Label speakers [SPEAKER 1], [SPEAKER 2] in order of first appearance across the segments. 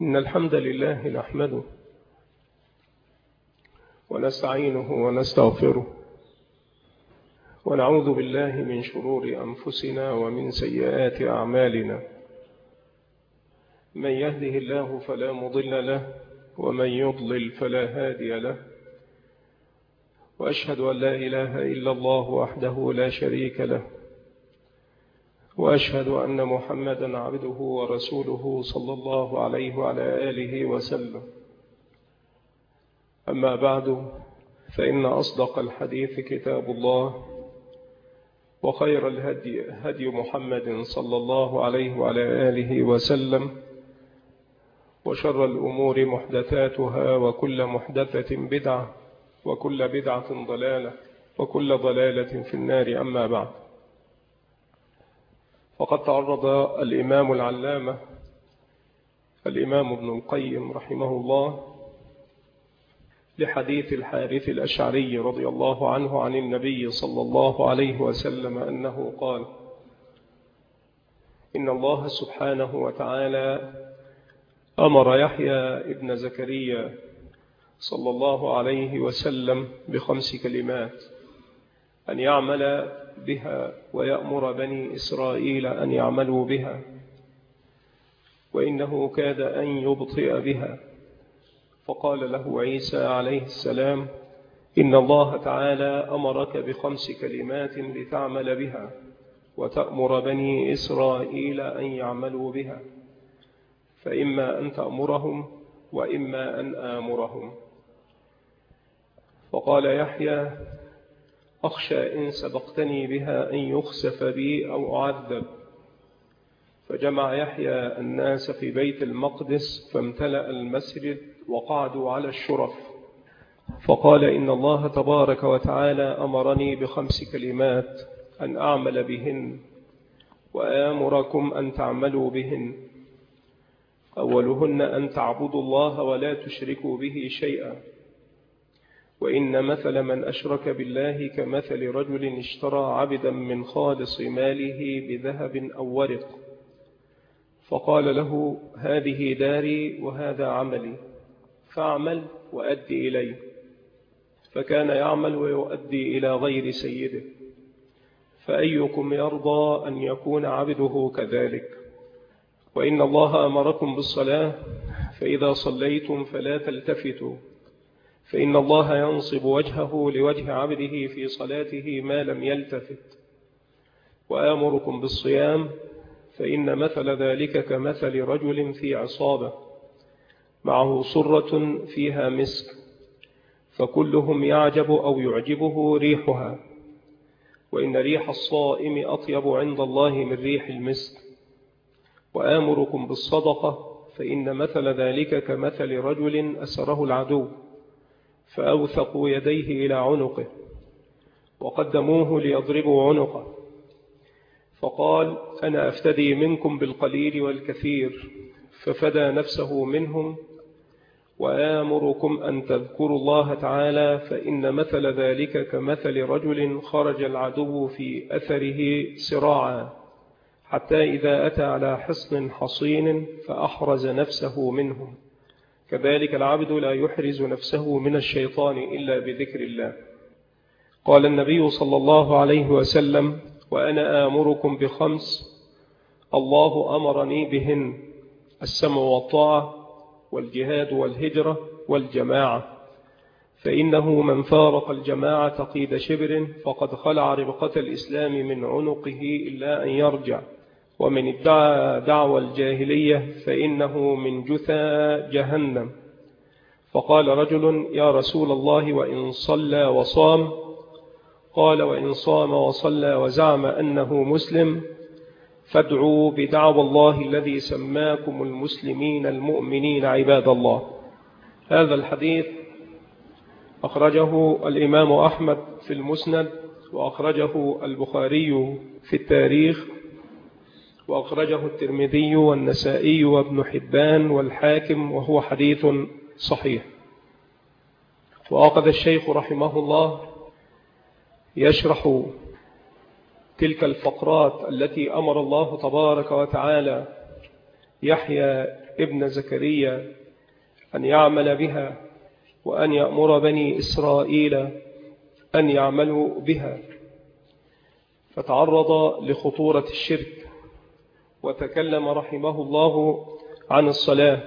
[SPEAKER 1] إن الحمد لله نحمده ونستعينه ونستغفره ونعوذ بالله من شرور أنفسنا ومن سيئات أعمالنا. من يهده الله فلا مضل له ومن يضلل فلا هادي له، وأشهد أن لا إله إلا الله وحده لا شريك له، وأشهد أن محمدا عبده ورسوله صلى الله عليه وعلى آله وسلم. أما بعد، فإن أصدق الحديث كتاب الله، وخير الهدي هدي محمد صلى الله عليه وعلى آله وسلم، وشر الأمور محدثاتها، وكل محدثة بدعة، وكل بدعة ضلالة، وكل ضلالة في النار. أما بعد، فقد تعرض الإمام العلامة الإمام ابن القيم رحمه الله لحديث الحارث الأشعري رضي الله عنه عن النبي صلى الله عليه وسلم أنه قال: إن الله سبحانه وتعالى أمر يحيى ابن زكريا صلى الله عليه وسلم ب5 كلمات أن يعمل بها ويأمر بني إسرائيل أن يعملوا بها، وإنه كاد أن يبطئ بها، فقال له عيسى عليه السلام: إن الله تعالى أمرك ب5 كلمات لتعمل بها وتأمر بني إسرائيل أن يعملوا بها، فإما أن تأمرهم وإما أن آمرهم. فقال يحيى: أخشى إن سبقتني بها أن يخسف بي أو أعذب. فجمع يحيى الناس في بيت المقدس فامتلأ المسجد وقعدوا على الشرف، فقال: إن الله تبارك وتعالى أمرني ب5 كلمات أن أعمل بهن وآمركم أن تعملوا بهن. أولهن أن تعبدوا الله ولا تشركوا به شيئا، وإن مثل من أشرك بالله كمثل رجل اشترى عبدا من خالص ماله بذهب أو ورق، فقال له: هذه داري وهذا عملي، فاعمل وأدي إلي. فكان يعمل ويؤدي إلى غير سيده، فأيكم يرضى أن يكون عبده كذلك؟ وإن الله أمركم بالصلاة، فإذا صليتم فلا تلتفتوا، فإن الله ينصب وجهه لوجه عبده في صلاته ما لم يلتفت. وآمركم بالصيام، فإن مثل ذلك كمثل رجل في عصابة معه صرة فيها مسك، فكلهم يعجب أو يعجبه ريحها، وإن ريح الصائم أطيب عند الله من ريح المسك. وآمركم بالصدقة، فإن مثل ذلك كمثل رجل أسره العدو فأوثقوا يديه إلى عنقه وقدموه ليضربوا عنقه، فقال: أنا أفتدي منكم بالقليل والكثير، ففدى نفسه منهم. وآمركم أن تذكروا الله تعالى، فإن مثل ذلك كمثل رجل خرج العدو في أثره سراعا، حتى إذا أتى على حصن حصين فأحرز نفسه منهم. كذلك العبد لا يحرز نفسه من الشيطان إلا بذكر الله. قال النبي صلى الله عليه وسلم: وأنا آمركم ب5 الله أمرني بهن: السمع والطاعة، والجهاد والهجرة والجماعة. فإنه من فارق الجماعة قيد شبر فقد خلع ربقة الإسلام من عنقه إلا أن يرجع، ومن ادعى دعوى الجاهلية فإنه من جثى جهنم. فقال رجل: يا رسول الله، وإن صلى وصام؟ قال: وإن صام وصلى وزعم أنه مسلم فادعوا بدعوى الله الذي سماكم المسلمين المؤمنين عباد الله. هذا الحديث أخرجه الإمام أحمد في المسند، وأخرجه البخاري في التاريخ، وأخرجه الترمذي والنسائي وابن حبان والحاكم، وهو حديث صحيح. وأخذ الشيخ رحمه الله يشرح تلك الفقرات التي أمر الله تبارك وتعالى يحيى ابن زكريا أن يعمل بها وأن يأمر بني إسرائيل أن يعملوا بها، فتعرض لخطورة الشرك وتكلم رحمه الله عن الصلاة،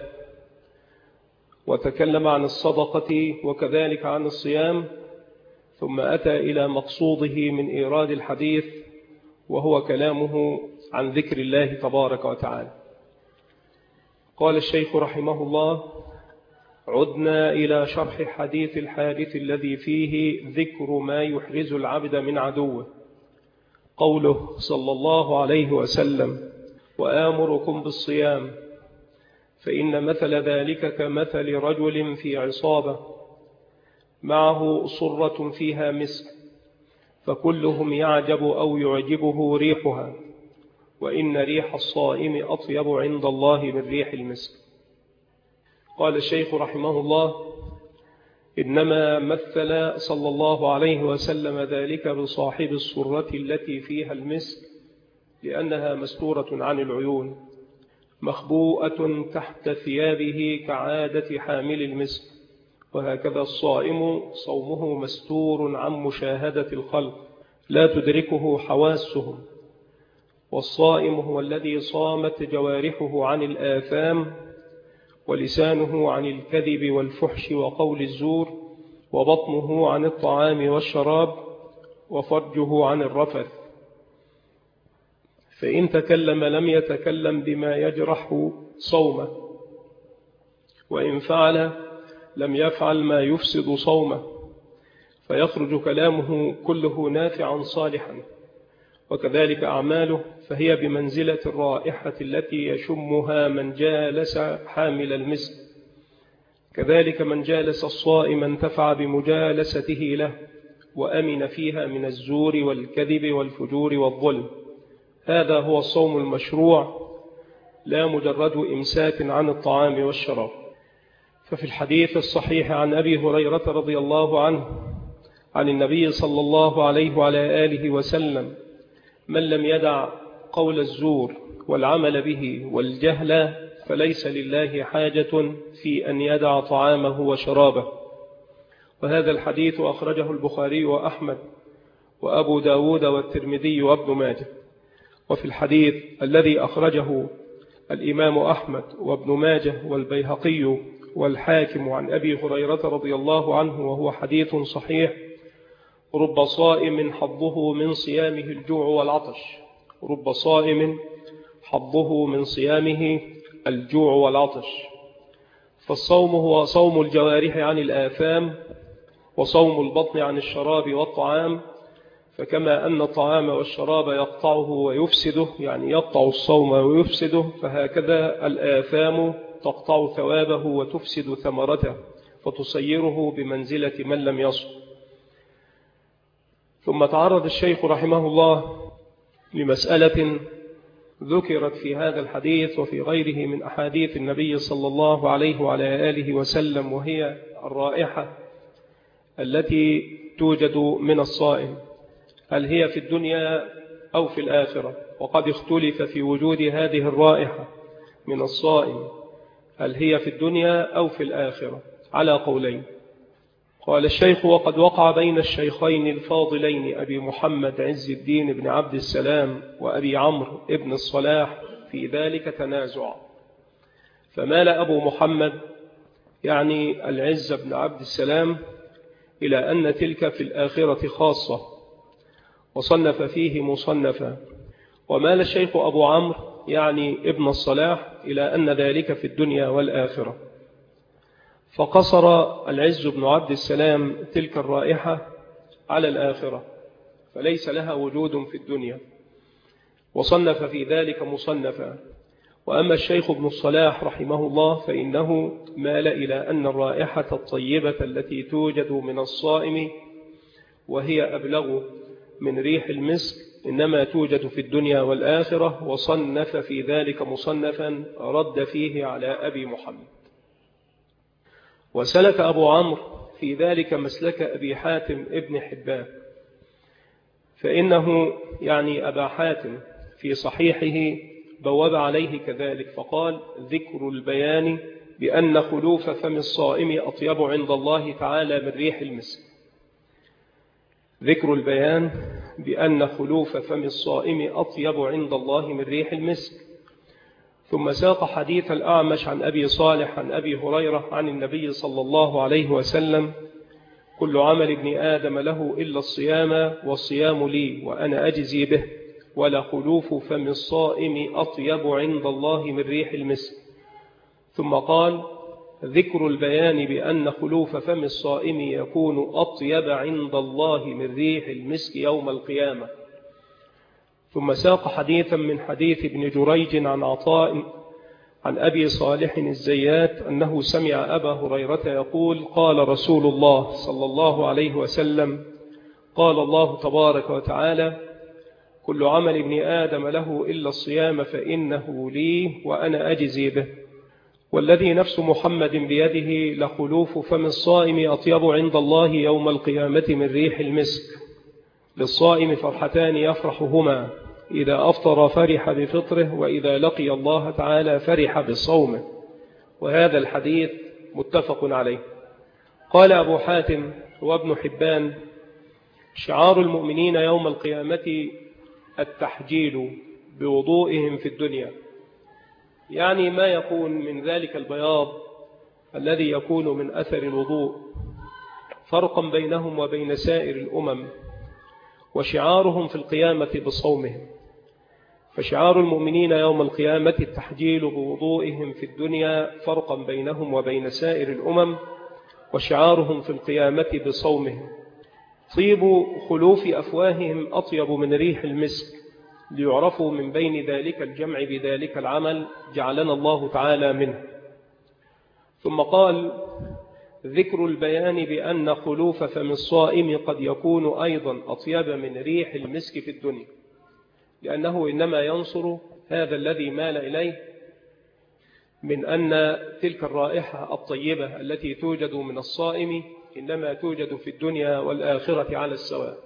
[SPEAKER 1] وتكلم عن الصدقة وكذلك عن الصيام، ثم أتى إلى مقصوده من إيراد الحديث وهو كلامه عن ذكر الله تبارك وتعالى. قال الشيخ رحمه الله: عدنا إلى شرح حديث الحادث الذي فيه ذكر ما يحرز العبد من عدوه. قوله صلى الله عليه وسلم: وآمركم بالصيام، فإن مثل ذلك كمثل رجل في عصابة معه صرة فيها مسك، فكلهم يعجب أو يعجبه ريحها، وإن ريح الصائم أطيب عند الله من ريح المسك. قال الشيخ رحمه الله: إنما مثل صلى الله عليه وسلم ذلك بصاحب الصرة التي فيها المسك، لأنها مستورة عن العيون مخبوءة تحت ثيابه كعادة حامل المسك، وهكذا الصائم صومه مستور عن مشاهدة الخلق لا تدركه حواسهم، والصائم هو الذي صامت جوارحه عن الآثام، ولسانه عن الكذب والفحش وقول الزور، وبطنه عن الطعام والشراب، وفرجه عن الرفث. فإن تكلم لم يتكلم بما يجرح صومه، وإن فعل لم يفعل ما يفسد صومه، فيخرج كلامه كله نافعا صالحا. وكذلك أعماله فهي بمنزلة الرائحة التي يشمها من جالس حامل المسك، كذلك من جالس الصائم انتفع بمجالسته له، وأمن فيها من الزور والكذب والفجور والظلم. هذا هو الصوم المشروع، لا مجرد إمساك عن الطعام والشراب. ففي الحديث الصحيح عن أبي هريرة رضي الله عنه عن النبي صلى الله عليه وعلى آله وسلم: من لم يدع قول الزور والعمل به والجهل فليس لله حاجة في أن يدع طعامه وشرابه. وهذا الحديث أخرجه البخاري وأحمد وأبو داود والترمذي وابن ماجه. وفي الحديث الذي أخرجه الإمام أحمد وابن ماجه والبيهقي والحاكم عن أبي هريرة رضي الله عنه، وهو حديث صحيح: رب صائم حظه من صيامه الجوع والعطش. رب صائم حظه من صيامه الجوع والعطش. فالصوم هو صوم الجوارح عن الآثام، وصوم البطن عن الشراب والطعام. فكما أن الطعام والشراب يقطعه ويفسده، يعني يقطع الصوم ويفسده، فهكذا الآثام تقطع ثوابه وتفسد ثمرته، فتصيره بمنزلة من لم يصم. ثم تعرض الشيخ رحمه الله لمسألة ذكرت في هذا الحديث وفي غيره من أحاديث النبي صلى الله عليه وعلى آله وسلم، وهي الرائحة التي توجد من الصائم، هل هي في الدنيا أو في الآخرة؟ وقد اختلف في وجود هذه الرائحة من الصائم، هل هي في الدنيا أو في الآخرة، على قولين. قال الشيخ: وقد وقع بين الشيخين الفاضلين أبي محمد عز الدين بن عبد السلام وأبي عمرو ابن الصلاح في ذلك تنازع، فمال أبو محمد يعني العز بن عبد السلام إلى أن تلك في الآخرة خاصة، وصنف فيه مصنفا، ومال الشيخ أبو عمرو يعني ابن الصلاح إلى أن ذلك في الدنيا والآخرة. فقصر العز بن عبد السلام تلك الرائحة على الآخرة، فليس لها وجود في الدنيا، وصنف في ذلك مصنفا. وأما الشيخ ابن الصلاح رحمه الله فإنه مال إلى أن الرائحة الطيبة التي توجد من الصائم وهي أبلغ من ريح المسك إنما توجد في الدنيا والآخرة، وصنف في ذلك مصنفا رد فيه على أبي محمد. وسلك أبو عمرو في ذلك مسلك أبي حاتم ابن حبان، فإنه يعني أبا حاتم في صحيحه بواب عليه كذلك فقال: ذكر البيان بأن خلوف فم الصائم أطيب عند الله تعالى من ريح المسك. ذكر البيان بأن خلوف فم الصائم أطيب عند الله من ريح المسك. ثم ساق حديث الأعمش عن أبي صالح عن أبي هريرة عن النبي صلى الله عليه وسلم: كل عمل ابن آدم له إلا الصيام والصيام لي وأنا أجزي به، ولخلوف فم الصائم أطيب عند الله من ريح المسك. ثم قال: ذكر البيان بأن خلوف فم الصائم يكون أطيب عند الله من ريح المسك يوم القيامة. ثم ساق حديثا من حديث ابن جريج عن عطاء عن أبي صالح الزيات أنه سمع أبا هريرة يقول: قال رسول الله صلى الله عليه وسلم: قال الله تبارك وتعالى: كل عمل ابن آدم له إلا الصيام فإنه لي وأنا أجزي به، والذي نفس محمد بيده لخلوف فم الصائم أطيب عند الله يوم القيامة من ريح المسك. للصائم فرحتان يفرحهما: إذا أفطر فرح بفطره، وإذا لقي الله تعالى فرح بصومه. وهذا الحديث متفق عليه. قال أبو حاتم وابن حبان: شعار المؤمنين يوم القيامة التحجيل بوضوئهم في الدنيا، يعني ما يكون من ذلك البياض الذي يكون من أثر الوضوء، فرقا بينهم وبين سائر الأمم. وشعارهم في القيامة بصومهم. فشعار المؤمنين يوم القيامة التحجيل بوضوئهم في الدنيا، فرقا بينهم وبين سائر الأمم. وشعارهم في القيامة بصومهم. طيب خلوف أفواههم أطيب من ريح المسك، ليعرفوا من بين ذلك الجمع بذلك العمل، جعلنا الله تعالى منه. ثم قال: ذكر البيان بأن خلوف فم الصائم قد يكون أيضا أطيب من ريح المسك في الدنيا، لأنه إنما ينصر هذا الذي مال إليه من أن تلك الرائحة الطيبة التي توجد من الصائم إنما توجد في الدنيا والآخرة على السواء.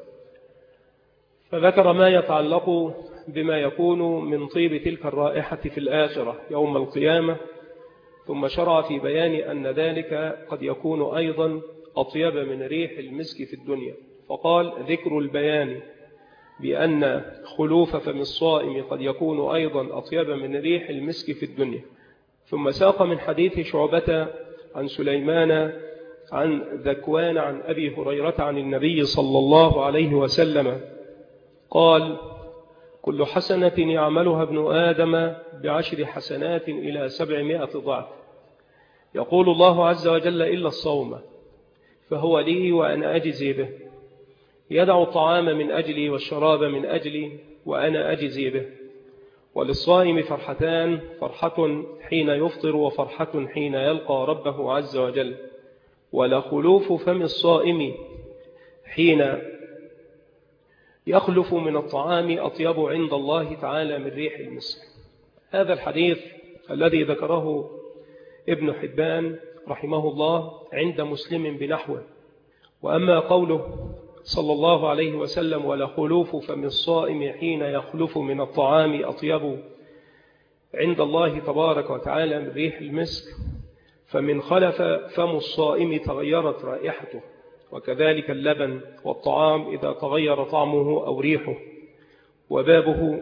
[SPEAKER 1] فذكر ما يتعلق بما يكون من طيب تلك الرائحة في الآخرة يوم القيامة، ثم شرع في بيان أن ذلك قد يكون أيضا أطيب من ريح المسك في الدنيا، فقال: ذكر البيان بأن خلوف فم الصائم قد يكون أيضا أطيب من ريح المسك في الدنيا. ثم ساق من حديث شعبة عن سليمان عن ذكوان عن أبي هريرة عن النبي صلى الله عليه وسلم قال: كل حسنة يعملها ابن آدم ب10 حسنات إلى 700 ضعف، يقول الله عز وجل: إلا الصوم فهو لي وأنا أجزي به، يدع الطعام من أجلي والشراب من أجلي وأنا أجزي به. وللصائم فرحتان: فرحة حين يفطر وفرحة حين يلقى ربه عز وجل. ولخلوف فم الصائم حين يخلف من الطعام أطيب عند الله تعالى من ريح المسك. هذا الحديث الذي ذكره ابن حبان رحمه الله عند مسلم بنحوه. وأما قوله صلى الله عليه وسلم: ولخلوف فم الصائم حين يخلف من الطعام أطيب عند الله تبارك وتعالى من ريح المسك، فمن خلف فم الصائم تغيرت رائحته، وكذلك اللبن والطعام إذا تغير طعمه أو ريحه. وبابه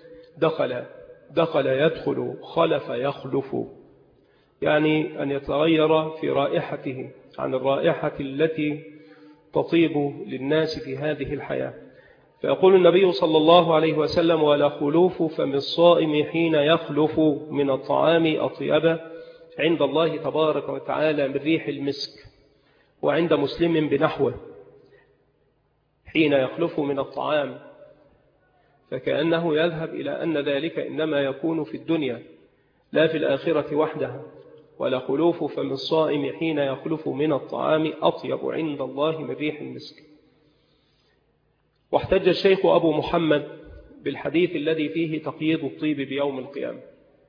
[SPEAKER 1] دخل يدخل، خلف يخلف، يعني أن يتغير في رائحته عن الرائحة التي تطيب للناس في هذه الحياة. فيقول النبي صلى الله عليه وسلم: ولخلوف فم الصائم حين يخلف من الطعام أطيب عند الله تبارك وتعالى من ريح المسك. وعند مسلم بنحوه: حين يخلف من الطعام، فكأنه يذهب إلى أن ذلك إنما يكون في الدنيا لا في الآخرة وحدها. ولخلوف فم الصائم حين يخلف من الطعام أطيب عند الله من ريح المسك. واحتج الشيخ أبو محمد بالحديث الذي فيه تقييد الطيب بيوم القيامة.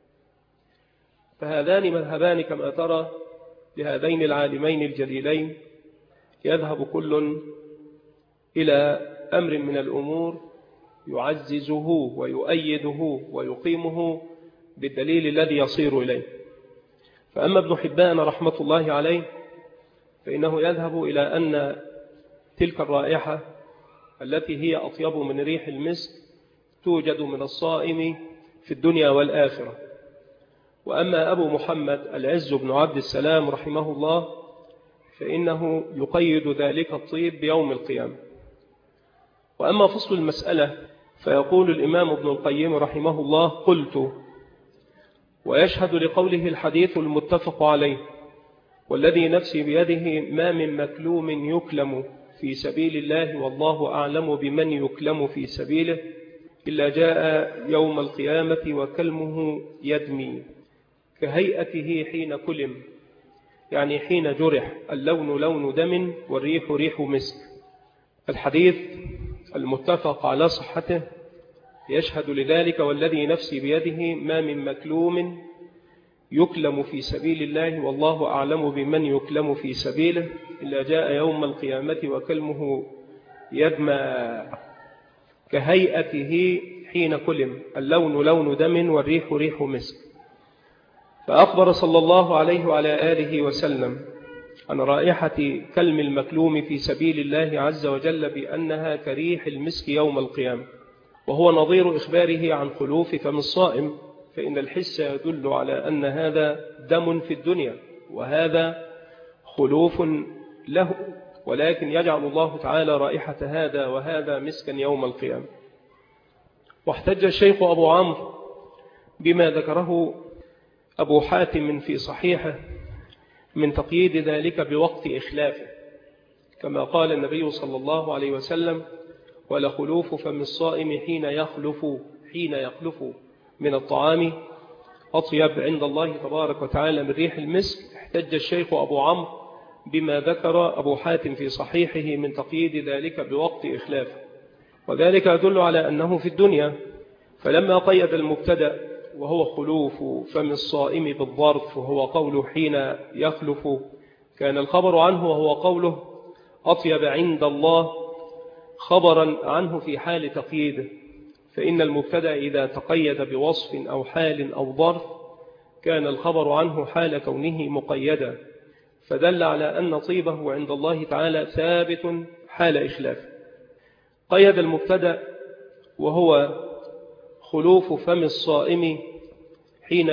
[SPEAKER 1] فهذان مذهبان كما ترى لهذين العالمين الجليلين، يذهب كل إلى أمر من الأمور يعززه ويؤيده ويقيمه بالدليل الذي يصير إليه. فأما ابن حبان رحمة الله عليه فإنه يذهب إلى أن تلك الرائحة التي هي أطيب من ريح المسك توجد من الصائم في الدنيا والآخرة. وأما أبو محمد العز بن عبد السلام رحمه الله فإنه يقيد ذلك الطيب بيوم القيامة. وأما فصل المسألة فيقول الإمام ابن القيم رحمه الله: قلت: ويشهد لقوله الحديث المتفق عليه والذي نفسي بيده ما من مكلوم يكلم في سبيل الله والله أعلم بمن يكلم في سبيله إلا جاء يوم القيامة وكلمه يدمي كهيئته حين كلم، يعني حين جرح، اللون لون دم والريح ريح مسك. الحديث المتفق على صحته يشهد لذلك والذي نفسي بيده ما من مكلوم يكلم في سبيل الله والله أعلم بمن يكلم في سبيله إلا جاء يوم القيامة وكلمه يدمى كهيئته حين كلم، اللون لون دم والريح ريح مسك. فأخبر صلى الله عليه وعلى آله وسلم عن رائحة كلم المكلوم في سبيل الله عز وجل بأنها كريح المسك يوم القيامة، وهو نظير إخباره عن خلوف فم الصائم، فإن الحس يدل على أن هذا دم في الدنيا وهذا خلوف له، ولكن يجعل الله تعالى رائحة هذا وهذا مسكا يوم القيامة. واحتج الشيخ أبو عمرو بما ذكره أبو حاتم في صحيحه من تقييد ذلك بوقت إخلافه، كما قال النبي صلى الله عليه وسلم: ولخلوف فم الصائم حين يخلف من الطعام أطيب عند الله تبارك وتعالى من ريح المسك. احتج الشيخ أبو عمرو بما ذكر أبو حاتم في صحيحه من تقييد ذلك بوقت إخلافه، وذلك يدل على أنه في الدنيا. فلما قيد المبتدأ وهو خلوف فم الصائم بالظرف وهو قوله حين يخلف، كان الخبر عنه وهو قوله أطيب عند الله خبرا عنه في حال تقييده، فإن المبتدأ إذا تقيد بوصف أو حال أو ظرف كان الخبر عنه حال كونه مقيدا، فدل على أن طيبه عند الله تعالى ثابت حال إخلافه. قيد المبتدأ وهو خلوف فم الصائم حين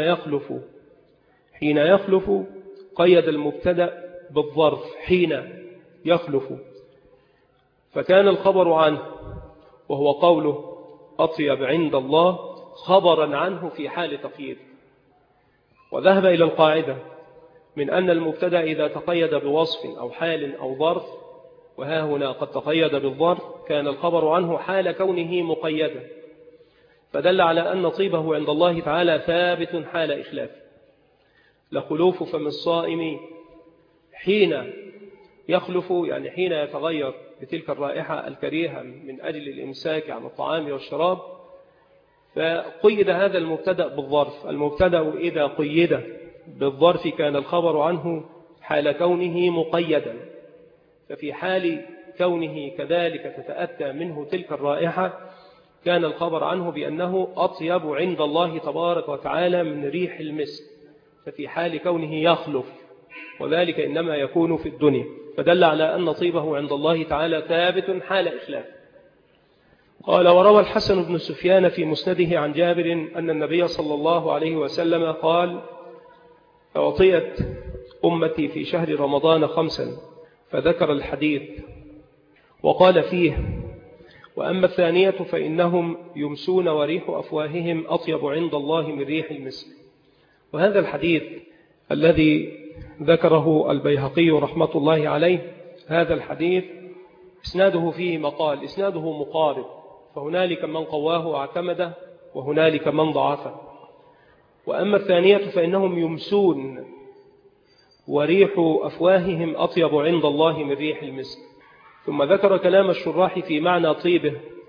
[SPEAKER 1] يخلف قيد المبتدأ بالظرف حين يخلف، فكان الخبر عنه وهو قوله أطيب عند الله خبرا عنه في حال تقييد. وذهب إلى القاعدة من أن المبتدأ إذا تقيد بوصف أو حال أو ظرف، وها هنا قد تقيد بالظرف، كان الخبر عنه حال كونه مقيدا، فدل على أن طيبه عند الله تعالى ثابت حال إخلاف. لخلوف فم الصائم حين يخلف، يعني حين يتغير بتلك الرائحة الكريهة من أجل الإمساك عن الطعام والشراب، فقيد هذا المبتدأ بالظرف. المبتدأ إذا قيد بالظرف كان الخبر عنه حال كونه مقيدا، ففي حال كونه كذلك تتأتى منه تلك الرائحة كان الخبر عنه بأنه أطيب عند الله تبارك وتعالى من ريح المسك، ففي حال كونه يخلف، وذلك إنما يكون في الدنيا، فدل على أن طيبه عند الله تعالى ثابت حال إخلاف. قال: وروى الحسن بن سفيان في مسنده عن جابر أن النبي صلى الله عليه وسلم قال: أعطيت أمتي في شهر رمضان 5، فذكر الحديث وقال فيه: وأما الثانية فإنهم يمسون وريح أفواههم أطيب عند الله من ريح المسك. وهذا الحديث الذي ذكره البيهقي رحمة الله عليه، هذا الحديث إسناده فيه مقال، إسناده مقارب، فهنالك من قواه واعتمده وهنالك من ضعفه. وأما الثانية فإنهم يمسون وريح أفواههم أطيب عند الله من ريح المسك. ثم ذكر كلام الشراح في معنى طيبه،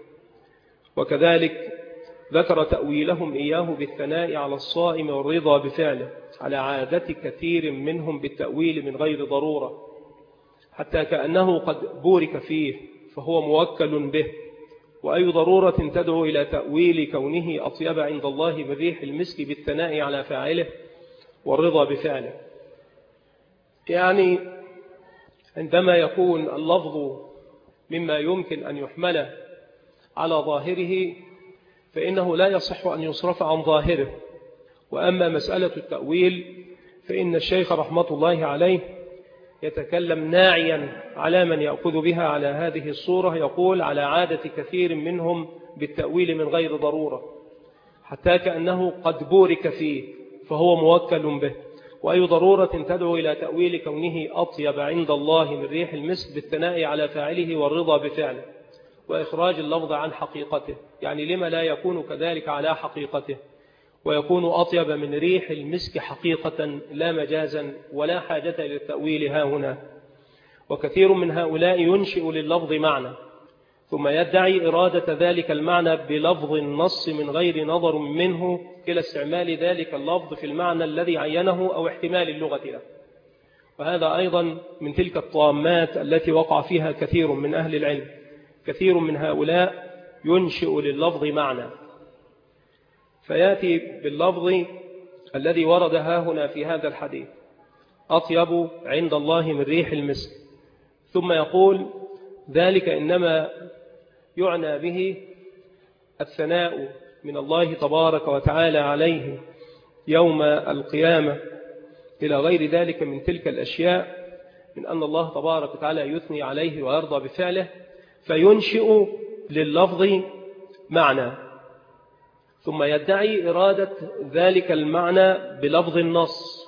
[SPEAKER 1] وكذلك ذكر تأويلهم إياه بالثناء على الصائم والرضا بفعله، على عادة كثير منهم بالتأويل من غير ضرورة، حتى كأنه قد بورك فيه فهو موكل به، وأي ضرورة تدعو إلى تأويل كونه أطيب عند الله من ريح المسك بالثناء على فاعله والرضا بفعله. يعني عندما يكون اللفظ مما يمكن أن يحمل على ظاهره فإنه لا يصح أن يصرف عن ظاهره. وأما مسألة التأويل فإن الشيخ رحمة الله عليه يتكلم ناعيا على من يأخذ بها على هذه الصورة، يقول على عادة كثير منهم بالتأويل من غير ضرورة حتى كأنه قد بورك فيه فهو موكل به. وأي ضرورة تدعو إلى تأويل كونه أطيب عند الله من ريح المسك بالثناء على فاعله والرضا بفعله وإخراج اللفظ عن حقيقته. يعني لما لا يكون كذلك على حقيقته ويكون أطيب من ريح المسك حقيقة لا مجازا ولا حاجة للتأويل ها هنا. وكثير من هؤلاء ينشئ لللفظ معنى ثم يدعي إرادة ذلك المعنى بلفظ النص من غير نظر منه إلى استعمال ذلك اللفظ في المعنى الذي عينه أو احتمال اللغة له. وهذا أيضا من تلك الطامات التي وقع فيها كثير من أهل العلم. كثير من هؤلاء ينشئ لللفظ معنى فيأتي باللفظ الذي ورد ها هنا في هذا الحديث أطيب عند الله من ريح المسك، ثم يقول ذلك إنما يعنى به الثناء من الله تبارك وتعالى عليه يوم القيامة إلى غير ذلك من تلك الأشياء من أن الله تبارك وتعالى يثني عليه ويرضى بفعله، فينشئ لللفظ معنى ثم يدعي إرادة ذلك المعنى بلفظ النص،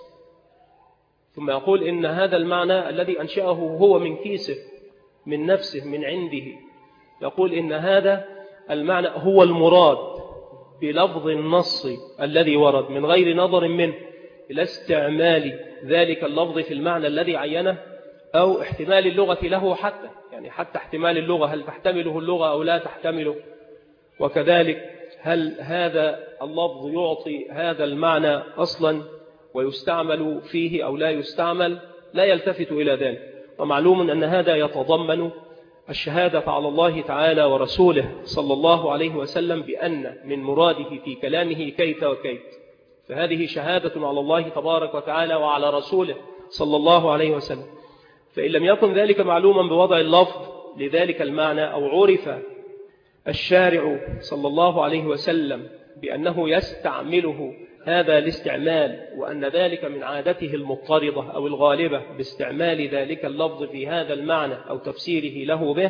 [SPEAKER 1] ثم يقول إن هذا المعنى الذي أنشأه هو من كيسه من نفسه من عنده، يقول إن هذا المعنى هو المراد بلفظ النص الذي ورد من غير نظر منه إلى استعمال ذلك اللفظ في المعنى الذي عينه أو احتمال اللغة له، حتى احتمال اللغة هل تحتمله اللغة أو لا تحتمله، وكذلك هل هذا اللفظ يعطي هذا المعنى أصلا ويستعمل فيه أو لا يستعمل، لا يلتفت إلى ذلك. ومعلوم أن هذا يتضمن الشهادة على الله تعالى ورسوله صلى الله عليه وسلم بأن من مراده في كلامه كيت وكيت، فهذه شهادة على الله تبارك وتعالى وعلى رسوله صلى الله عليه وسلم. فإن لم يكن ذلك معلوما بوضع اللفظ لذلك المعنى أو عرف الشارع صلى الله عليه وسلم بأنه يستعمله هذا الاستعمال وأن ذلك من عادته المضطردة أو الغالبة باستعمال ذلك اللفظ في هذا المعنى أو تفسيره له به،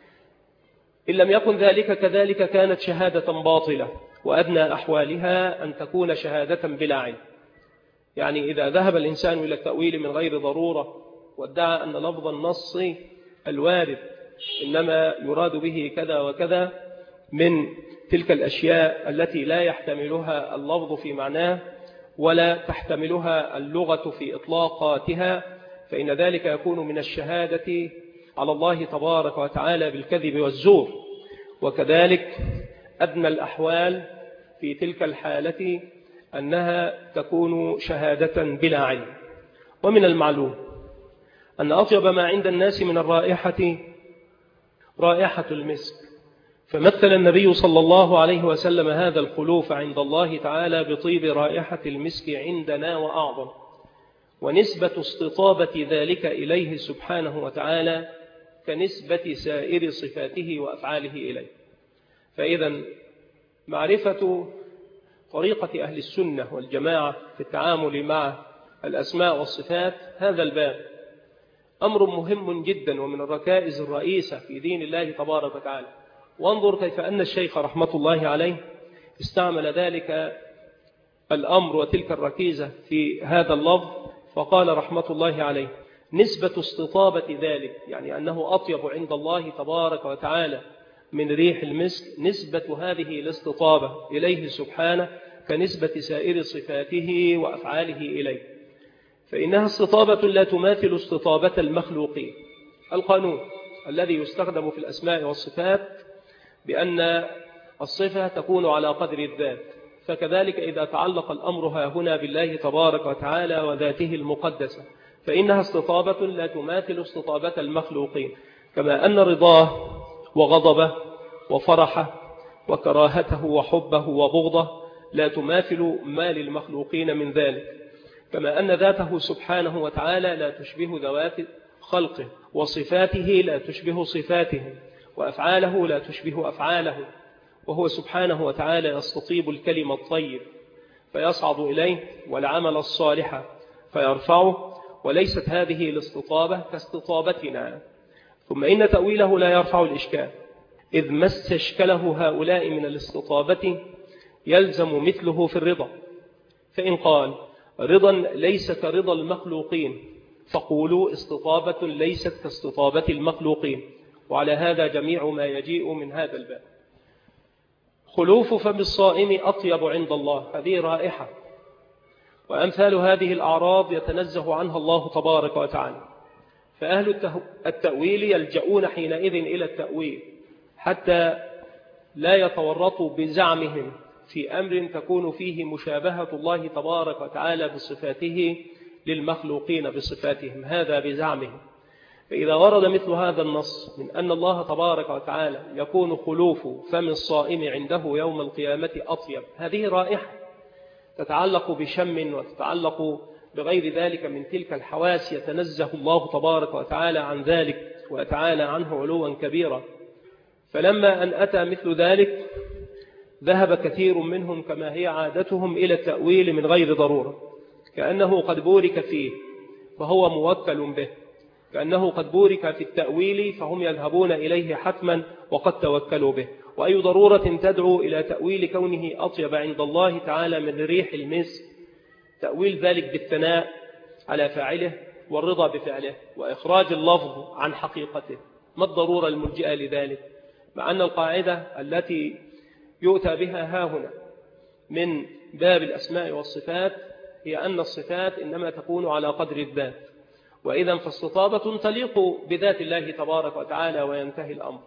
[SPEAKER 1] إن لم يكن ذلك كذلك كانت شهادة باطلة، وأدنى أحوالها أن تكون شهادة بلا علم. يعني إذا ذهب الإنسان إلى التأويل من غير ضرورة وادعى أن لفظ النص الوارد إنما يراد به كذا وكذا من تلك الأشياء التي لا يحتملها اللفظ في معناه ولا تحتملها اللغة في إطلاقاتها، فإن ذلك يكون من الشهادة على الله تبارك وتعالى بالكذب والزور. وكذلك أدنى الأحوال في تلك الحالة أنها تكون شهادة بلا علم. ومن المعلوم أن أطيب ما عند الناس من الرائحة رائحة المسك، فمثل النبي صلى الله عليه وسلم هذا الخلوف عند الله تعالى بطيب رائحة المسك عندنا وأعظم، ونسبة استطابة ذلك إليه سبحانه وتعالى كنسبة سائر صفاته وأفعاله إليه. فإذا معرفة طريقة أهل السنة والجماعة في التعامل مع الأسماء والصفات هذا الباب أمر مهم جدا ومن الركائز الرئيسة في دين الله تبارك وتعالى. وانظر كيف أن الشيخ رحمة الله عليه استعمل ذلك الأمر وتلك الركيزة في هذا اللفظ، فقال رحمة الله عليه نسبة استطابة ذلك، يعني أنه أطيب عند الله تبارك وتعالى من ريح المسك، نسبة هذه الاستطابة إليه سبحانه كنسبة سائر صفاته وأفعاله إليه، فإنها استطابة لا تماثل استطابة المخلوقين. القانون الذي يستخدم في الأسماء والصفات بأن الصفة تكون على قدر الذات، فكذلك إذا تعلق الأمر هنا بالله تبارك وتعالى وذاته المقدسة فإنها استطابة لا تماثل استطابة المخلوقين، كما أن رضاه وغضبه وفرحه وكراهته وحبه وبغضه لا تماثل ما للمخلوقين من ذلك، كما أن ذاته سبحانه وتعالى لا تشبه ذوات خلقه، وصفاته لا تشبه صفاتهم، وأفعاله لا تشبه أفعاله، وهو سبحانه وتعالى يستطيب الكلم الطيب فيصعد إليه، والعمل الصالح فيرفعه، وليست هذه الاستطابة كاستطابتنا. ثم إن تأويله لا يرفع الإشكال، إذ ما استشكله هؤلاء من الاستطابة يلزم مثله في الرضا. فإن قال رضا ليس كرضا المخلوقين فقولوا استطابة ليست كاستطابة المخلوقين. وعلى هذا جميع ما يجيء من هذا الباب. خلوف فم الصائم أطيب عند الله، هذه رائحة، وأمثال هذه الأعراض يتنزه عنها الله تبارك وتعالى، فأهل التأويل يلجؤون حينئذ إلى التأويل حتى لا يتورطوا بزعمهم في أمر تكون فيه مشابهة الله تبارك وتعالى بصفاته للمخلوقين بصفاتهم، هذا بزعمهم. فإذا ورد مثل هذا النص من أن الله تبارك وتعالى يكون خلوف فم الصائم عنده يوم القيامة أطيب، هذه رائحة تتعلق بشم وتتعلق بغير ذلك من تلك الحواس، يتنزه الله تبارك وتعالى عن ذلك وتعالى عنه علوا كبيرا. فلما أن أتى مثل ذلك ذهب كثير منهم كما هي عادتهم إلى التأويل من غير ضرورة، كأنه قد بورك فيه فهو موكل به، كأنه قد بورك في التأويل فهم يذهبون إليه حتما وقد توكلوا به. وأي ضرورة تدعو إلى تأويل كونه أطيب عند الله تعالى من ريح المسك، تأويل ذلك بالثناء على فاعله والرضا بفعله وإخراج اللفظ عن حقيقته. ما الضرورة الملجئة لذلك؟ مع أن القاعدة التي يؤتى بها هاهنا من باب الأسماء والصفات هي أن الصفات إنما تكون على قدر الذات، وإذا فاستطابة تليق بذات الله تبارك وتعالى وينتهي الأمر.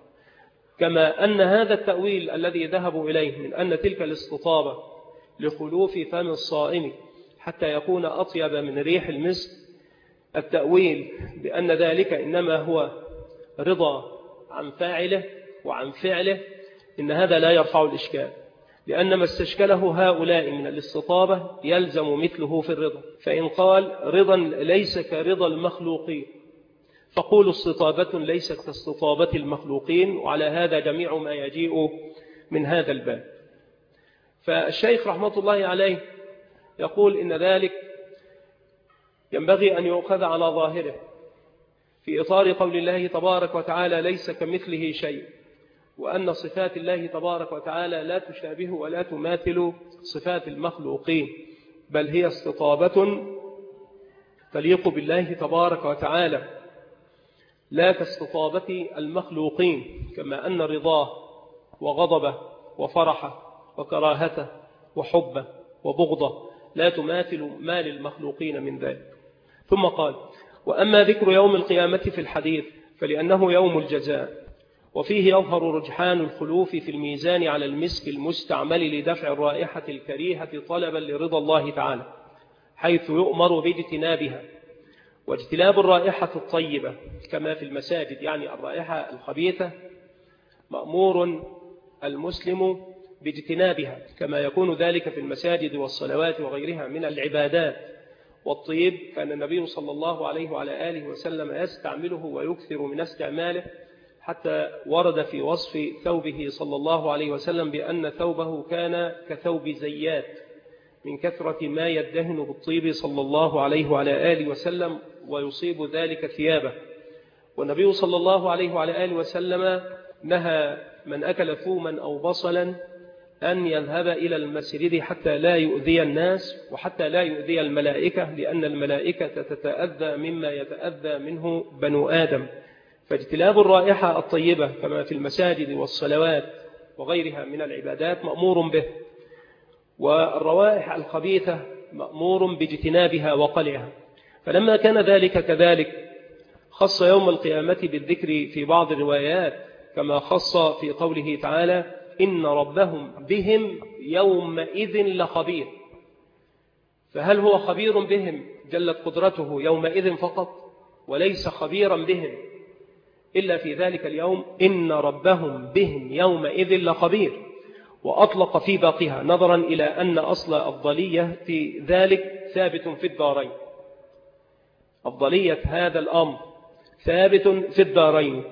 [SPEAKER 1] كما أن هذا التأويل الذي ذهبوا إليه من أن تلك الاستطابة لخلوف فم الصائم حتى يكون أطيب من ريح المسك، التأويل بأن ذلك إنما هو رضا عن فاعله وعن فعله، إن هذا لا يرفع الإشكال، لأن ما استشكله هؤلاء من الاستطابة يلزم مثله في الرضا. فإن قال رضا ليس كرضا المخلوقين فقولوا استطابة ليست كاستطابة المخلوقين. وعلى هذا جميع ما يجيء من هذا الباب. فالشيخ رحمة الله عليه يقول إن ذلك ينبغي أن يؤخذ على ظاهره في إطار قول الله تبارك وتعالى ليس كمثله شيء، وأن صفات الله تبارك وتعالى لا تشابه ولا تماثل صفات المخلوقين، بل هي استطابة تليق بالله تبارك وتعالى لا كاستطابة المخلوقين، كما أن رضاه وغضبه وفرحه وكراهته وحبه وبغضه لا تماثل ما للمخلوقين من ذلك. ثم قال وأما ذكر يوم القيامة في الحديث فلأنه يوم الجزاء، وفيه يظهر رجحان الخلوف في الميزان على المسك المستعمل لدفع الرائحة الكريهة طلبا لرضا الله تعالى، حيث يؤمر باجتنابها. واجتناب الرائحة الطيبة كما في المساجد، يعني الرائحة الخبيثة مأمور المسلم باجتنابها كما يكون ذلك في المساجد والصلوات وغيرها من العبادات. والطيب كان النبي صلى الله عليه وعلى آله وسلم يستعمله ويكثر من استعماله، حتى ورد في وصف ثوبه صلى الله عليه وسلم بأن ثوبه كان كثوب زيات من كثرة ما يدهن بالطيب صلى الله عليه وعلى آله وسلم ويصيب ذلك ثيابه. والنبي صلى الله عليه وعلى آله وسلم نهى من أكل ثوما أو بصلا أن يذهب إلى المسجد حتى لا يؤذي الناس وحتى لا يؤذي الملائكة، لأن الملائكة تتأذى مما يتأذى منه بنو آدم. فاجتناب الرائحة الطيبة كما في المساجد والصلوات وغيرها من العبادات مأمور به، والروائح الخبيثة مأمور باجتنابها وقلعها. فلما كان ذلك كذلك خص يوم القيامة بالذكر في بعض الروايات، كما خص في قوله تعالى إن ربهم بهم يومئذ لخبير. فهل هو خبير بهم جلت قدرته يومئذ فقط وليس خبيرا بهم إلا في ذلك اليوم إن ربهم بهم يومئذ لخبير، وأطلق في باقيها نظرا إلى أن أصل أفضلية في ذلك ثابت في الدارين. أفضلية هذا الأمر ثابت في الدارين،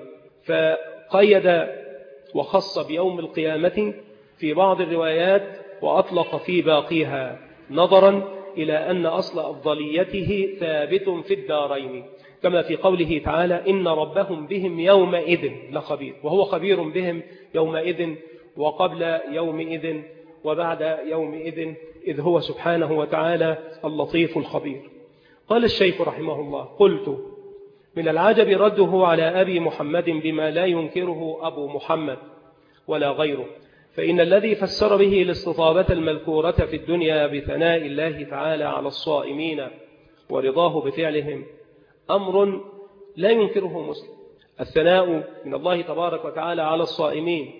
[SPEAKER 1] فقيد وخص بيوم القيامة في بعض الروايات وأطلق في باقيها نظرا إلى أن أصل أفضليته ثابت في الدارين، كما في قوله تعالى إن ربهم بهم يومئذ لخبير، وهو خبير بهم يومئذ وقبل يومئذ وبعد يومئذ، إذ هو سبحانه وتعالى اللطيف الخبير. قال الشيخ رحمه الله: قلت: من العجب رده على أبي محمد بما لا ينكره أبو محمد ولا غيره، فإن الذي فسر به الاستطابة المذكورة في الدنيا بثناء الله تعالى على الصائمين ورضاه بفعلهم أمر لا ينكره مسلم. الثناء من الله تبارك وتعالى على الصائمين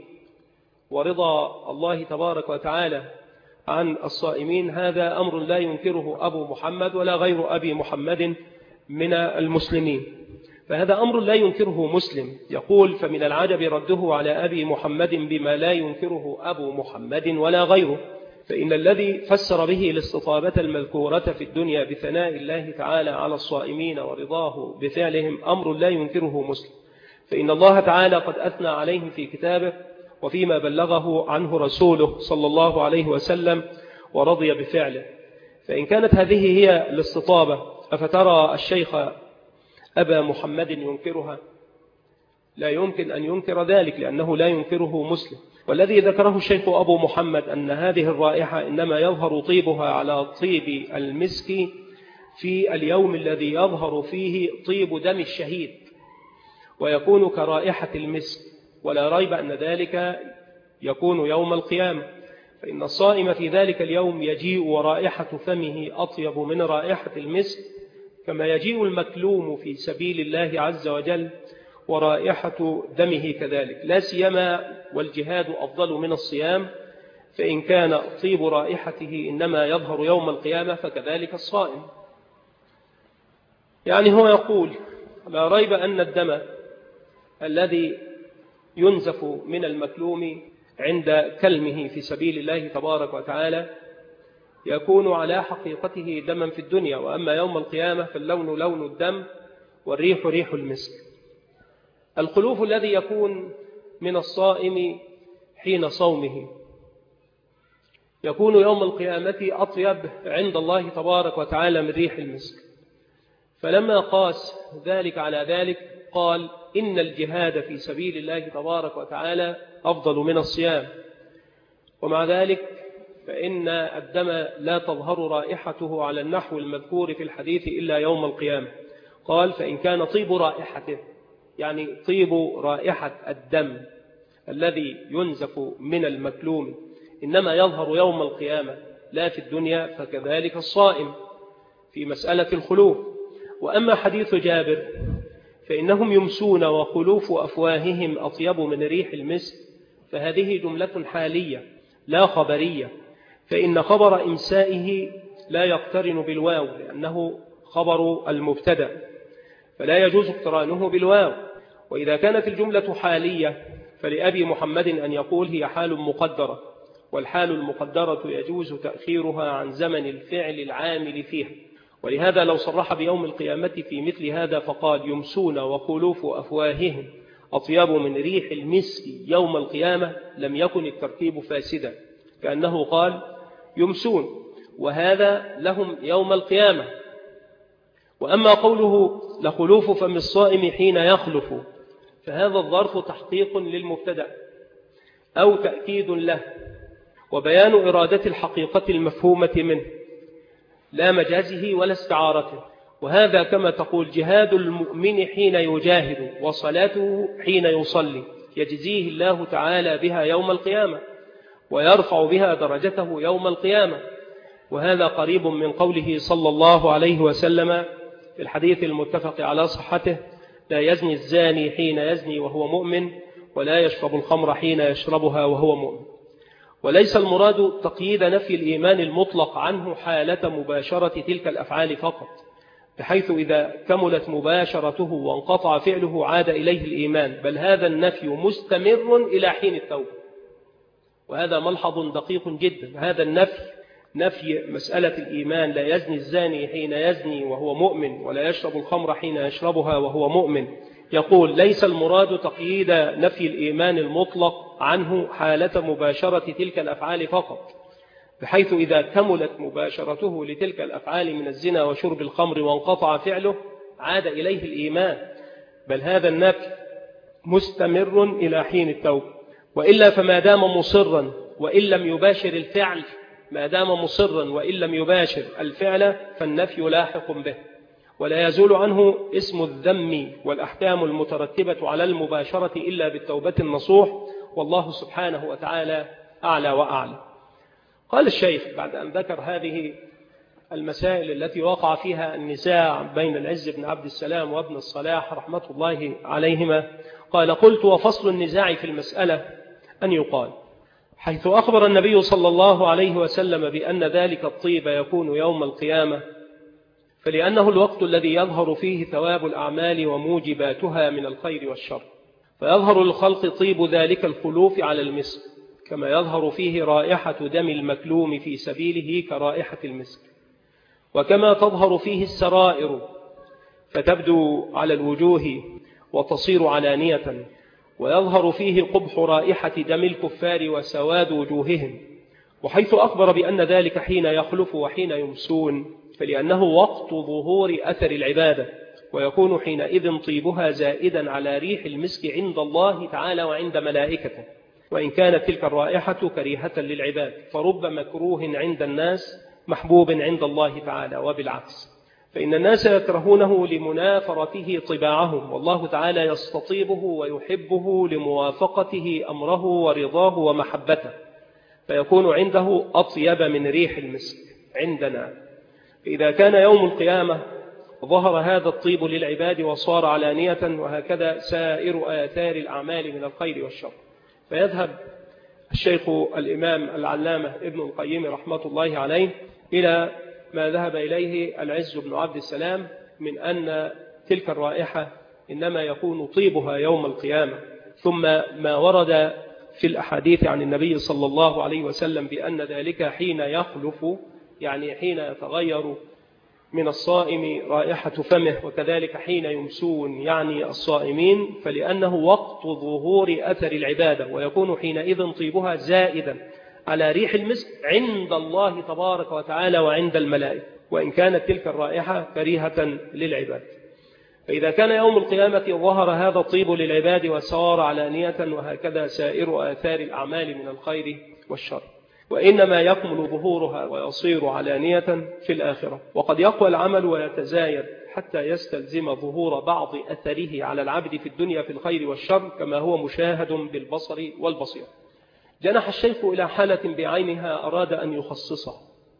[SPEAKER 1] ورضا الله تبارك وتعالى عن الصائمين هذا أمر لا ينكره أبو محمد ولا غير أبي محمد من المسلمين، فهذا أمر لا ينكره مسلم. يقول: فمن العجب رده على أبي محمد بما لا ينكره أبو محمد ولا غيره، فإن الذي فسر به الاستطابة المذكورة في الدنيا بثناء الله تعالى على الصائمين ورضاه بفعلهم أمر لا ينكره مسلم، فإن الله تعالى قد أثنى عليهم في كتابه وفيما بلغه عنه رسوله صلى الله عليه وسلم ورضي بفعله. فإن كانت هذه هي الاستطابة أفترى الشيخ أبا محمد ينكرها؟ لا يمكن أن ينكر ذلك، لأنه لا ينكره مسلم. والذي ذكره الشيخ أبو محمد أن هذه الرائحة إنما يظهر طيبها على طيب المسك في اليوم الذي يظهر فيه طيب دم الشهيد ويكون كرائحة المسك، ولا ريب أن ذلك يكون يوم القيامة، فإن الصائم في ذلك اليوم يجيء ورائحة فمه أطيب من رائحة المسك، كما يجيء المكلوم في سبيل الله عز وجل ورائحة دمه كذلك، لا سيما والجهاد أفضل من الصيام، فإن كان طيب رائحته إنما يظهر يوم القيامة فكذلك الصائم. يعني هو يقول: لا ريب أن الدم الذي ينزف من المكلوم عند كلمه في سبيل الله تبارك وتعالى يكون على حقيقته دما في الدنيا، وأما يوم القيامة فاللون لون الدم والريح ريح المسك. الخلوف الذي يكون من الصائم حين صومه يكون يوم القيامة أطيب عند الله تبارك وتعالى من ريح المسك، فلما قاس ذلك على ذلك قال: إن الجهاد في سبيل الله تبارك وتعالى أفضل من الصيام، ومع ذلك فإن الدم لا تظهر رائحته على النحو المذكور في الحديث إلا يوم القيامة. قال: فإن كان طيب رائحته، يعني طيب رائحة الدم الذي ينزف من المكلوم إنما يظهر يوم القيامة لا في الدنيا، فكذلك الصائم في مسألة الخلوف. وأما حديث جابر فإنهم يمسون وخلوف أفواههم أطيب من ريح المسك، فهذه جملة حالية لا خبرية، فإن خبر إمسائه لا يقترن بالواو لأنه خبر المبتدأ، فلا يجوز اقترانه بالواو. وإذا كانت الجملة حالية فلأبي محمد أن يقول هي حال مقدرة، والحال المقدرة يجوز تأخيرها عن زمن الفعل العامل فيها، ولهذا لو صرح بيوم القيامة في مثل هذا فقال: يمسون وخلوف أفواههم أطيب من ريح المسك يوم القيامة لم يكن التركيب فاسدا، كأنه قال يمسون وهذا لهم يوم القيامة. وأما قوله لخلوف فم الصائم حين يخلف، فهذا الظرف تحقيق للمبتدأ أو تأكيد له وبيان إرادة الحقيقة المفهومة منه لا مجازه ولا استعارته، وهذا كما تقول جهاد المؤمن حين يجاهد وصلاته حين يصلي يجزيه الله تعالى بها يوم القيامة ويرفع بها درجته يوم القيامة. وهذا قريب من قوله صلى الله عليه وسلم في الحديث المتفق على صحته: لا يزني الزاني حين يزني وهو مؤمن، ولا يشرب الخمر حين يشربها وهو مؤمن. وليس المراد تقييد نفي الإيمان المطلق عنه حالة مباشرة تلك الأفعال فقط، بحيث إذا كملت مباشرته وانقطع فعله عاد إليه الإيمان، بل هذا النفي مستمر إلى حين التوبة. وهذا ملحظ دقيق جدا. هذا نفي مسألة الإيمان، لا يزني الزاني حين يزني وهو مؤمن، ولا يشرب الخمر حين يشربها وهو مؤمن. يقول ليس المراد تقييد نفي الإيمان المطلق عنه حالة مباشرة تلك الأفعال فقط، بحيث إذا كملت مباشرته لتلك الأفعال من الزنا وشرب الخمر وانقطع فعله عاد إليه الإيمان، بل هذا النفي مستمر إلى حين التوبة. وإلا فما دام مصرا وإن لم يباشر الفعل، ما دام مصرا وإن لم يباشر الفعل فالنفي لاحق به، ولا يزول عنه اسم الذم والأحكام المترتبة على المباشرة إلا بالتوبة النصوح، والله سبحانه وتعالى أعلى وأعلى. قال الشيخ بعد أن ذكر هذه المسائل التي وقع فيها النزاع بين العز بن عبد السلام وابن الصلاح رحمة الله عليهما، قال: قلت: وفصل النزاع في المسألة أن يقال حيث أخبر النبي صلى الله عليه وسلم بأن ذلك الطيب يكون يوم القيامة، فلأنه الوقت الذي يظهر فيه ثواب الأعمال وموجباتها من الخير والشر، فيظهر للخلق طيب ذلك الخلوف على المسك، كما يظهر فيه رائحة دم المكلوم في سبيله كرائحة المسك، وكما تظهر فيه السرائر فتبدو على الوجوه وتصير علانية، ويظهر فيه قبح رائحة دم الكفار وسواد وجوههم. وحيث أخبر بأن ذلك حين يخلف وحين يمسون، فلأنه وقت ظهور أثر العبادة، ويكون حينئذ طيبها زائدا على ريح المسك عند الله تعالى وعند ملائكته، وإن كانت تلك الرائحة كريهة للعباد، فرب مكروه عند الناس محبوب عند الله تعالى، وبالعكس، فإن الناس يكرهونه لمنافرته طباعهم، والله تعالى يستطيبه ويحبه لموافقته أمره ورضاه ومحبته، فيكون عنده أطيب من ريح المسك عندنا. فإذا كان يوم القيامة ظهر هذا الطيب للعباد وصار علانية، وهكذا سائر آثار الأعمال من الخير والشر. فيذهب الشيخ الإمام العلامة ابن القيم رحمة الله عليه إلى ما ذهب إليه العز بن عبد السلام من أن تلك الرائحة إنما يكون طيبها يوم القيامة، ثم ما ورد في الأحاديث عن النبي صلى الله عليه وسلم بأن ذلك حين يخلف، يعني حين يتغير من الصائم رائحة فمه، وكذلك حين يمسون يعني الصائمين، فلأنه وقت ظهور أثر العبادة، ويكون حينئذ طيبها زائدا على ريح المسك عند الله تبارك وتعالى وعند الملائكة، وإن كانت تلك الرائحة كريهة للعباد. فإذا كان يوم القيامة ظهر هذا الطيب للعباد وصار علانية، وهكذا سائر آثار الأعمال من الخير والشر، وإنما يكمل ظهورها ويصير علانية في الآخرة. وقد يقوى العمل ويتزايد حتى يستلزم ظهور بعض أثره على العبد في الدنيا في الخير والشر، كما هو مشاهد بالبصر والبصير. جنح الشيخ إلى حالة بعينها أراد أن يخصصها.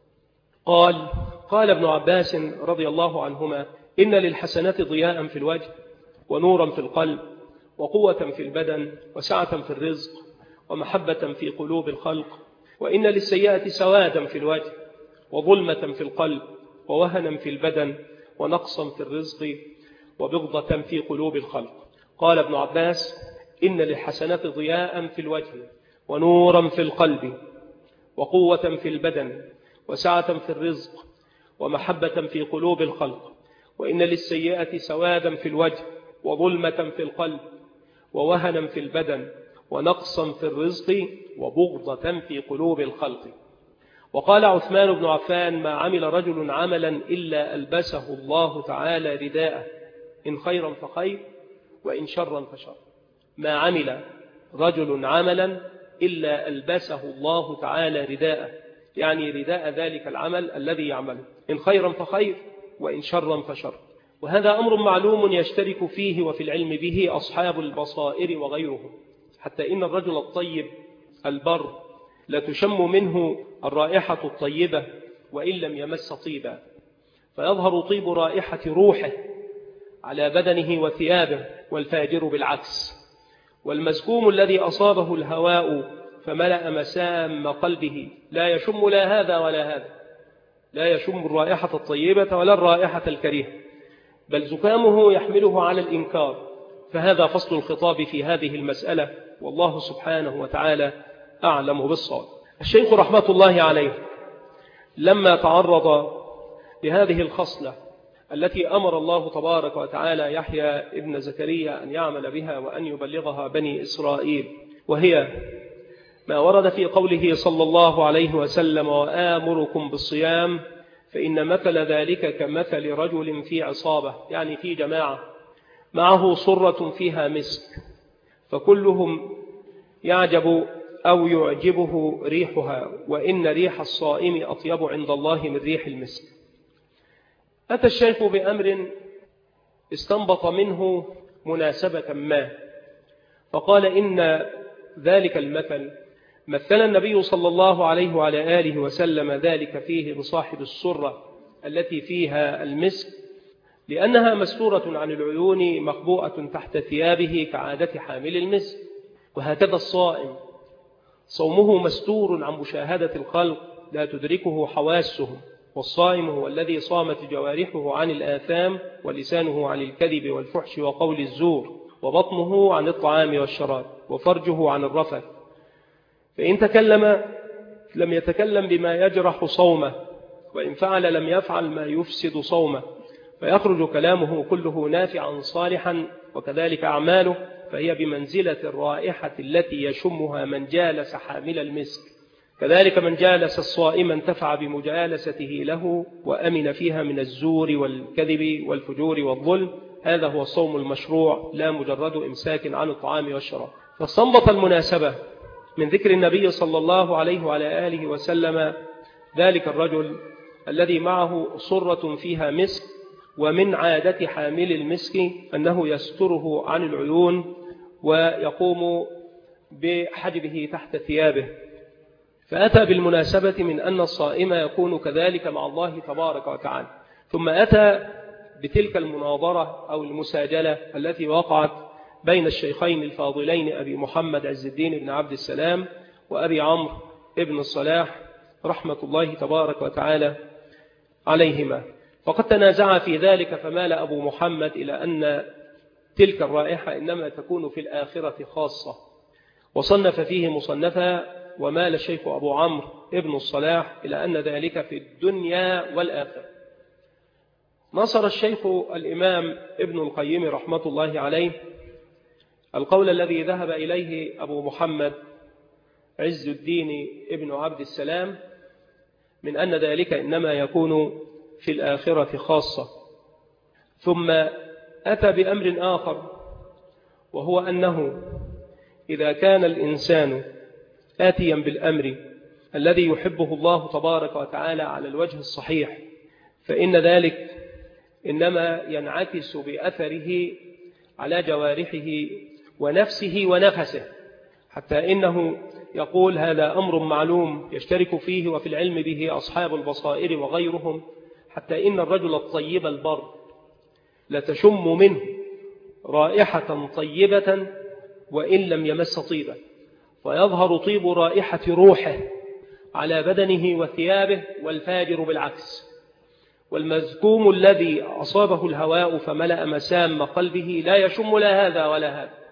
[SPEAKER 1] قال ابن عباس رضي الله عنهما: إن للحسنات ضياء في الوجه، ونورا في القلب، وقوة في البدن، وسعة في الرزق، ومحبة في قلوب الخلق. وإن للسيئة سوادا في الوجه، وظلمة في القلب، ووهنا في البدن، ونقصا في الرزق، وبغضة في قلوب الخلق. قال ابن عباس: إن للحسنات ضياء في الوجه، ونورا في القلب، وقوة في البدن، وسعة في الرزق، ومحبة في قلوب الخلق. وإن للسيئة سوادا في الوجه، وظلمة في القلب، ووهنا في البدن، ونقصا في الرزق، وبغضة في قلوب الخلق. وقال عثمان بن عفان: ما عمل رجل عملا إلا ألبسه الله تعالى رداءه، إن خيرا فخير، وإن شرا فشر. ما عمل رجل عملا إلا ألبسه الله تعالى رداءه، يعني رداء ذلك العمل الذي يعمله، إن خيرا فخير، وإن شرا فشر. وهذا أمر معلوم يشترك فيه وفي العلم به أصحاب البصائر وغيرهم، حتى إن الرجل الطيب البر لا تشم منه الرائحة الطيبة وإن لم يمس طيبا، فيظهر طيب رائحة روحه على بدنه وثيابه، والفاجر بالعكس. والمزكوم الذي أصابه الهواء فملأ مسام قلبه لا يشم لا هذا ولا هذا، لا يشم الرائحة الطيبة ولا الرائحة الكريهة، بل زكامه يحمله على الإنكار. فهذا فصل الخطاب في هذه المسألة، والله سبحانه وتعالى أعلم بالصواب. الشيخ رحمة الله عليه لما تعرض لهذه الخصلة التي أمر الله تبارك وتعالى يحيى ابن زكريا أن يعمل بها وأن يبلغها بني إسرائيل، وهي ما ورد في قوله صلى الله عليه وسلم: وآمركم بالصيام فإن مثل ذلك كمثل رجل في عصابة، يعني في جماعة معه صرة فيها مسك، فكلهم يعجب أو يعجبه ريحها، وإن ريح الصائم أطيب عند الله من ريح المسك. أتى الشيخ بأمر استنبط منه مناسبة ما، فقال إن ذلك المثل مثل النبي صلى الله عليه وعلى آله وسلم ذلك فيه بصاحب السرة التي فيها المسك، لأنها مستورة عن العيون مخبوءة تحت ثيابه كعادة حامل المسك. وهكذا الصائم صومه مستور عن مشاهدة الخلق لا تدركه حواسهم، والصائم هو الذي صامت جوارحه عن الآثام، ولسانه عن الكذب والفحش وقول الزور، وبطنه عن الطعام والشراب، وفرجه عن الرفث. فإن تكلم لم يتكلم بما يجرح صومه، وإن فعل لم يفعل ما يفسد صومه، فيخرج كلامه كله نافعا صالحا. وكذلك أعماله فهي بمنزلة الرائحة التي يشمها من جالس حامل المسك. كذلك من جالس الصائم انتفع بمجالسته له وأمن فيها من الزور والكذب والفجور والظلم. هذا هو الصوم المشروع، لا مجرد إمساك عن الطعام والشراب. فاستنبط المناسبة من ذكر النبي صلى الله عليه وعلى آله وسلم ذلك الرجل الذي معه صرة فيها مسك، ومن عادة حامل المسك أنه يستره عن العيون ويقوم بحجبه تحت ثيابه. فأتى بالمناسبة من أن الصائم يكون كذلك مع الله تبارك وتعالى. ثم أتى بتلك المناظرة أو المساجلة التي وقعت بين الشيخين الفاضلين أبي محمد عز الدين بن عبد السلام وأبي عمرو ابن الصلاح رحمة الله تبارك وتعالى عليهما. فقد تنازع في ذلك، فمال أبو محمد إلى أن تلك الرائحة إنما تكون في الآخرة خاصة، وصنف فيه مصنفا، ومال الشيخ أبو عمرو ابن الصلاح إلى أن ذلك في الدنيا والآخرة. نصر الشيخ الإمام ابن القيم رحمة الله عليه القول الذي ذهب إليه أبو محمد عز الدين ابن عبد السلام من أن ذلك إنما يكون في الآخرة خاصة. ثم أتى بأمر آخر، وهو أنه إذا كان الإنسان آتيا بالأمر الذي يحبه الله تبارك وتعالى على الوجه الصحيح، فإن ذلك إنما ينعكس بأثره على جوارحه ونفسه ونفسه، حتى إنه يقول: هذا أمر معلوم يشترك فيه وفي العلم به أصحاب البصائر وغيرهم، حتى إن الرجل الطيب البر لتشم منه رائحة طيبة وإن لم يمس طيبة، فيظهر طيب رائحة روحه على بدنه وثيابه، والفاجر بالعكس. والمزكوم الذي أصابه الهواء فملأ مسام قلبه لا يشم لا هذا ولا هذا،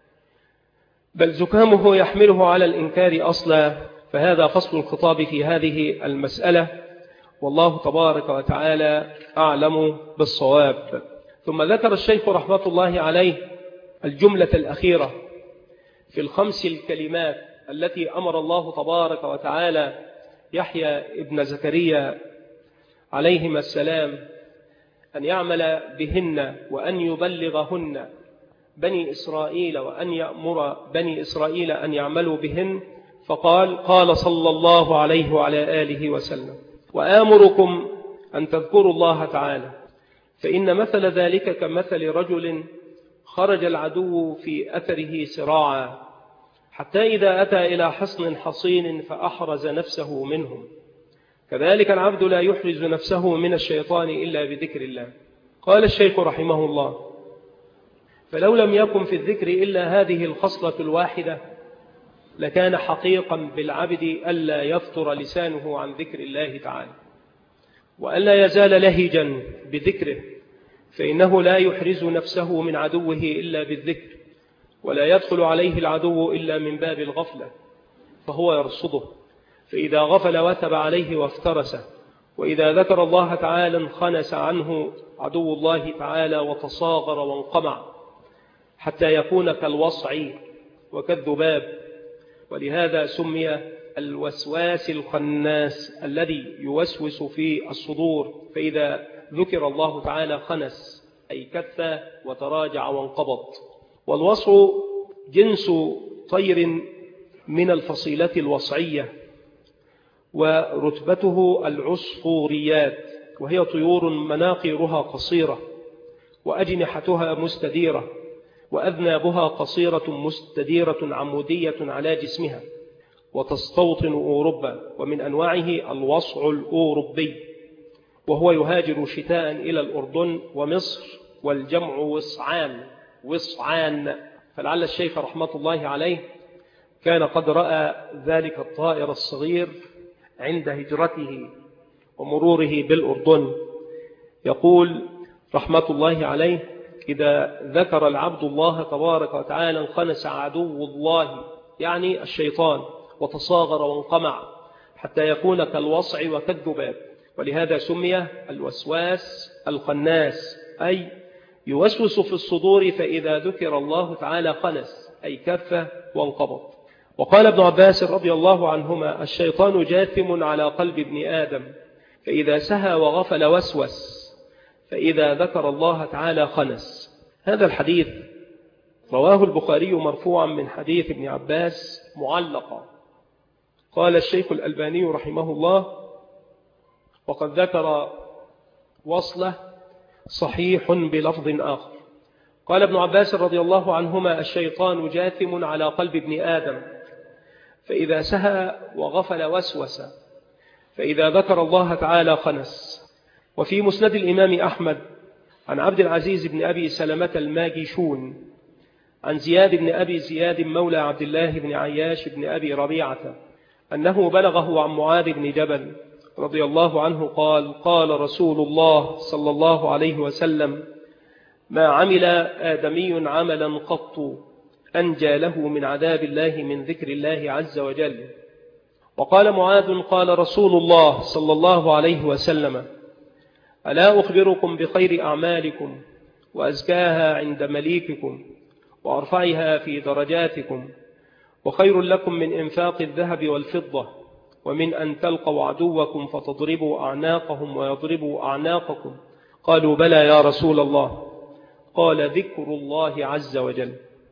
[SPEAKER 1] بل زكامه يحمله على الإنكار أصلا. فهذا فصل الخطاب في هذه المسألة، والله تبارك وتعالى أعلم بالصواب. ثم ذكر الشيخ رحمة الله عليه الجملة الأخيرة في الخمس الكلمات التي أمر الله تبارك وتعالى يحيى ابن زكريا عليهما السلام أن يعمل بهن، وأن يبلغهن بني إسرائيل، وأن يأمر بني إسرائيل أن يعملوا بهن. فقال: قال صلى الله عليه وعلى آله وسلم: وآمركم أن تذكروا الله تعالى، فإن مثل ذلك كمثل رجل خرج العدو في أثره سراعا، حتى إذا أتى إلى حصن حصين فأحرز نفسه منهم. كذلك العبد لا يحرز نفسه من الشيطان إلا بذكر الله. قال الشيخ رحمه الله: فلو لم يكن في الذكر إلا هذه الخصلة الواحدة لكان حقيقا بالعبد ألا يفتر لسانه عن ذكر الله تعالى، وألا يزال لهجا بذكره، فإنه لا يحرز نفسه من عدوه إلا بالذكر، ولا يدخل عليه العدو إلا من باب الغفلة، فهو يرصده، فإذا غفل وثب عليه وافترسه، وإذا ذكر الله تعالى انخنس عنه عدو الله تعالى وتصاغر وانقمع حتى يكون كالوصع وكالذباب. ولهذا سمي الوسواس الخناس الذي يوسوس في الصدور، فإذا ذكر الله تعالى خنس أي كث وتراجع وانقبض. والوصع جنس طير من الفصيلة الوصعية، ورتبته العصفوريات، وهي طيور مناقيرها قصيرة وأجنحتها مستديرة وأذنابها قصيرة مستديرة عمودية على جسمها، وتستوطن أوروبا. ومن أنواعه الوصع الأوروبي، وهو يهاجر شتاء إلى الأردن ومصر، والجمع وصعان. فلعل الشيخ رحمة الله عليه كان قد رأى ذلك الطائر الصغير عند هجرته ومروره بالأردن. يقول رحمة الله عليه: إذا ذكر العبد الله تبارك وتعالى انخنس عدو الله، يعني الشيطان، وتصاغر وانقمع حتى يكون كالوصع وكالذباب. ولهذا سمي الوسواس الخناس، أي يوسوس في الصدور، فإذا ذكر الله تعالى خنس أي كف وانقبض. وقال ابن عباس رضي الله عنهما: الشيطان جاثم على قلب ابن آدم، فإذا سهى وغفل وسوس، فإذا ذكر الله تعالى خنس. هذا الحديث رواه البخاري مرفوعا من حديث ابن عباس معلقا. قال الشيخ الألباني رحمه الله: وقد ذكر وصله صحيح بلفظ آخر. قال ابن عباس رضي الله عنهما: الشيطان جاثم على قلب ابن آدم، فإذا سهى وغفل وسوس، فإذا ذكر الله تعالى خنس. وفي مسند الإمام أحمد عن عبد العزيز بن أبي سلمة الماجشون عن زياد بن أبي زياد مولى عبد الله بن عياش بن أبي ربيعة أنه بلغه عن معاذ بن جبل رضي الله عنه قال: قال رسول الله صلى الله عليه وسلم: ما عمل آدمي عملا قط أنجى له من عذاب الله من ذكر الله عز وجل. وقال معاذ: قال رسول الله صلى الله عليه وسلم: ألا أخبركم بخير أعمالكم وأزكاها عند مليككم وأرفعها في درجاتكم، وخير لكم من إنفاق الذهب والفضة، ومن أن تلقوا عدوكم فتضربوا أعناقهم ويضربوا أعناقكم؟ قالوا: بلى يا رسول الله. قال: ذكر الله عز وجل.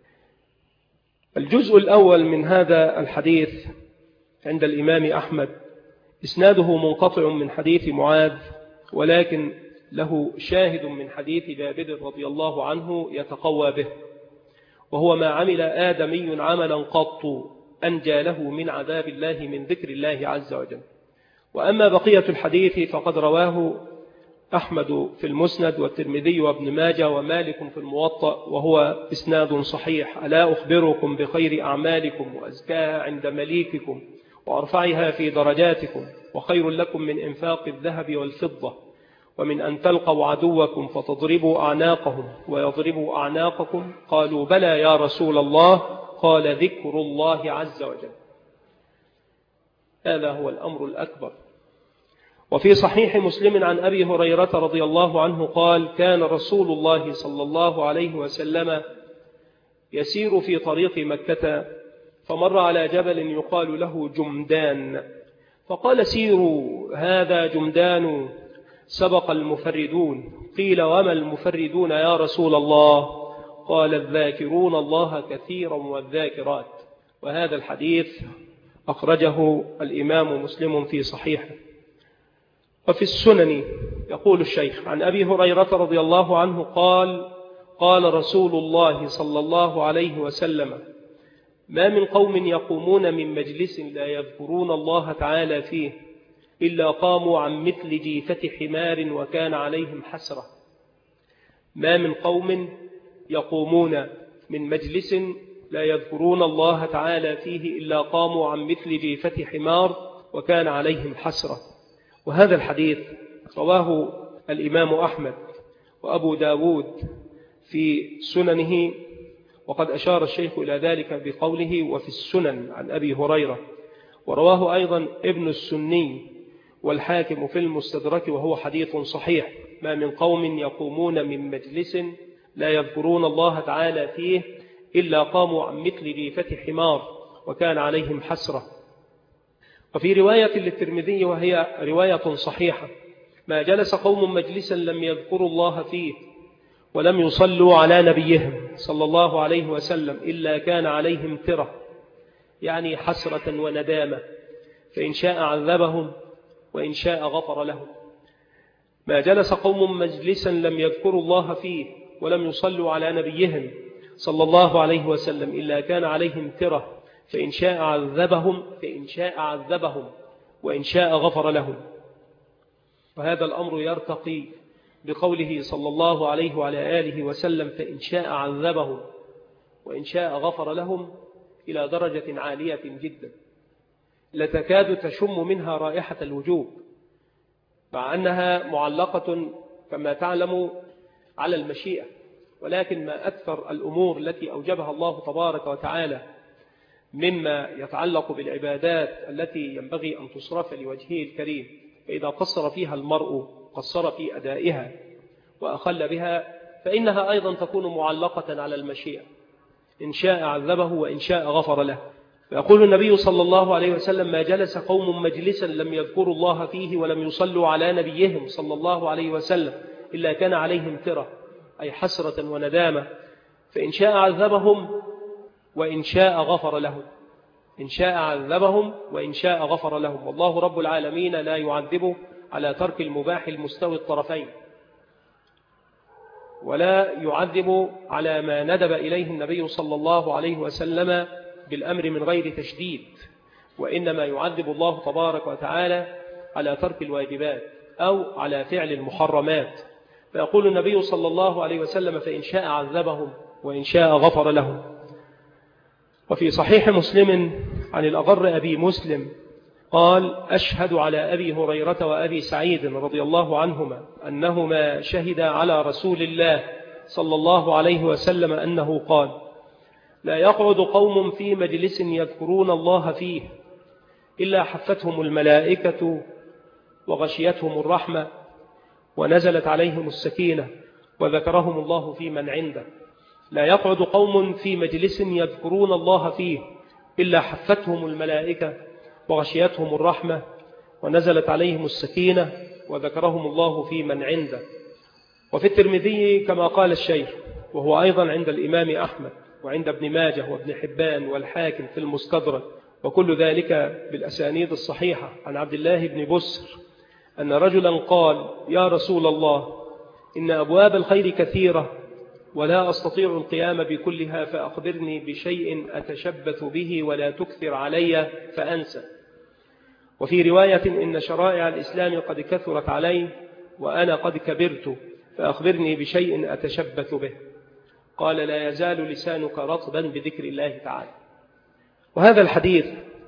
[SPEAKER 1] الجزء الأول من هذا الحديث عند الإمام أحمد إسناده منقطع من حديث معاذ، ولكن له شاهد من حديث جابر رضي الله عنه يتقوى به، وهو: ما عمل آدمي عملا قط أنجى له من عذاب الله من ذكر الله عز وجل. وأما بقية الحديث فقد رواه أحمد في المسند، والترمذي وابن ماجه ومالك في الموطأ، وهو إسناد صحيح. ألا أخبركم بخير أعمالكم وأزكاها عند مليككم وأرفعها في درجاتكم، وخير لكم من إنفاق الذهب والفضة، ومن أن تلقوا عدوكم فتضربوا أعناقهم ويضربوا أعناقكم؟ قالوا: بلى يا رسول الله. قال: ذكر الله عز وجل. هذا هو الأمر الأكبر. وفي صحيح مسلم عن أبي هريرة رضي الله عنه قال: كان رسول الله صلى الله عليه وسلم يسير في طريق مكة، فمر على جبل يقال له جمدان، فقال: سيروا، هذا جمدان سبق المفردون. قيل: وما المفردون يا رسول الله؟ قال: الذاكرون الله كثيرا والذاكرات. وهذا الحديث أخرجه الإمام مسلم في صحيحه. وفي السنن يقول الشيخ عن أبي هريرة رضي الله عنه قال: قال رسول الله صلى الله عليه وسلم: ما من قوم يقومون من مجلس لا يذكرون الله تعالى فيه إلا قاموا عن مثل جيفة حمار وكان عليهم حسرة. ما من قوم يقومون من مجلس لا يذكرون الله تعالى فيه إلا قاموا عن مثل جيفة حمار وكان عليهم حسرة. وهذا الحديث رواه الإمام أحمد، وأبو داود في سننه، وقد أشار الشيخ إلى ذلك بقوله وفي السنن عن أبي هريرة، ورواه أيضا ابن السني والحاكم في المستدرك وهو حديث صحيح: ما من قوم يقومون من مجلس لا يذكرون الله تعالى فيه إلا قاموا عن مثل جيفة حمار وكان عليهم حسرة. وفي رواية للترمذي وهي رواية صحيحة: ما جلس قوم مجلسا لم يذكروا الله فيه ولم يصلوا على نبيهم صلى الله عليه وسلم إلا كان عليهم ترة، يعني حسرة وندامة، فإن شاء عذبهم وإن شاء غفر لهم. ما جلس قوم مجلسا لم يذكروا الله فيه ولم يصلوا على نبيهم صلى الله عليه وسلم إلا كان عليهم ترة، فإن شاء عذبهم وإن شاء غفر لهم. وهذا الأمر يرتقي بقوله صلى الله عليه وعلى آله وسلم: فإن شاء عذبهم وإن شاء غفر لهم، إلى درجة عالية جدا لتكاد تشم منها رائحة الوجوب، مع أنها معلقة كما تعلم على المشيئة، ولكن ما أكثر الأمور التي أوجبها الله تبارك وتعالى مما يتعلق بالعبادات التي ينبغي أن تصرف لوجهه الكريم، فإذا قصر فيها المرء قصر في أدائها وأخل بها، فإنها أيضا تكون معلقة على المشيئة: إن شاء عذبه وإن شاء غفر له. فيقول النبي صلى الله عليه وسلم: ما جلس قوم مجلسا لم يذكروا الله فيه ولم يصلوا على نبيهم صلى الله عليه وسلم إلا كان عليهم ترة، أي حسرة وندامة، فإن شاء عذبهم وإن شاء غفر لهم. إن شاء عذبهم وإن شاء غفر لهم. والله رب العالمين لا يعذب على ترك المباح المستوي الطرفين، ولا يعذب على ما ندب إليه النبي صلى الله عليه وسلم بالأمر من غير تشديد، وإنما يعذب الله تبارك وتعالى على ترك الواجبات أو على فعل المحرمات. فيقول النبي صلى الله عليه وسلم: فإن شاء عذبهم وإن شاء غفر لهم. وفي صحيح مسلم عن الأغر أبي مسلم قال: أشهد على أبي هريرة وأبي سعيد رضي الله عنهما أنهما شهدا على رسول الله صلى الله عليه وسلم أنه قال: لا يقعد قوم في مجلس يذكرون الله فيه إلا حفتهم الملائكة وغشيتهم الرحمة ونزلت عليهم السكينة وذكرهم الله في من عنده. لا يقعد قوم في مجلس يذكرون الله فيه إلا حفتهم الملائكة وغشيتهم الرحمة ونزلت عليهم السكينة وذكرهم الله في من عنده. وفي الترمذي كما قال الشيخ، وهو أيضا عند الإمام أحمد وعند ابن ماجه وابن حبان والحاكم في المستدرك، وكل ذلك بالأسانيد الصحيحة، عن عبد الله بن بسر أن رجلا قال: يا رسول الله، إن أبواب الخير كثيرة ولا أستطيع القيام بكلها، فأخبرني بشيء أتشبث به ولا تكثر علي فأنسى. وفي رواية: إن شرائع الإسلام قد كثرت علي وأنا قد كبرت، فأخبرني بشيء أتشبث به. قال: لا يزال لسانك رطبا بذكر الله تعالى. وهذا الحديث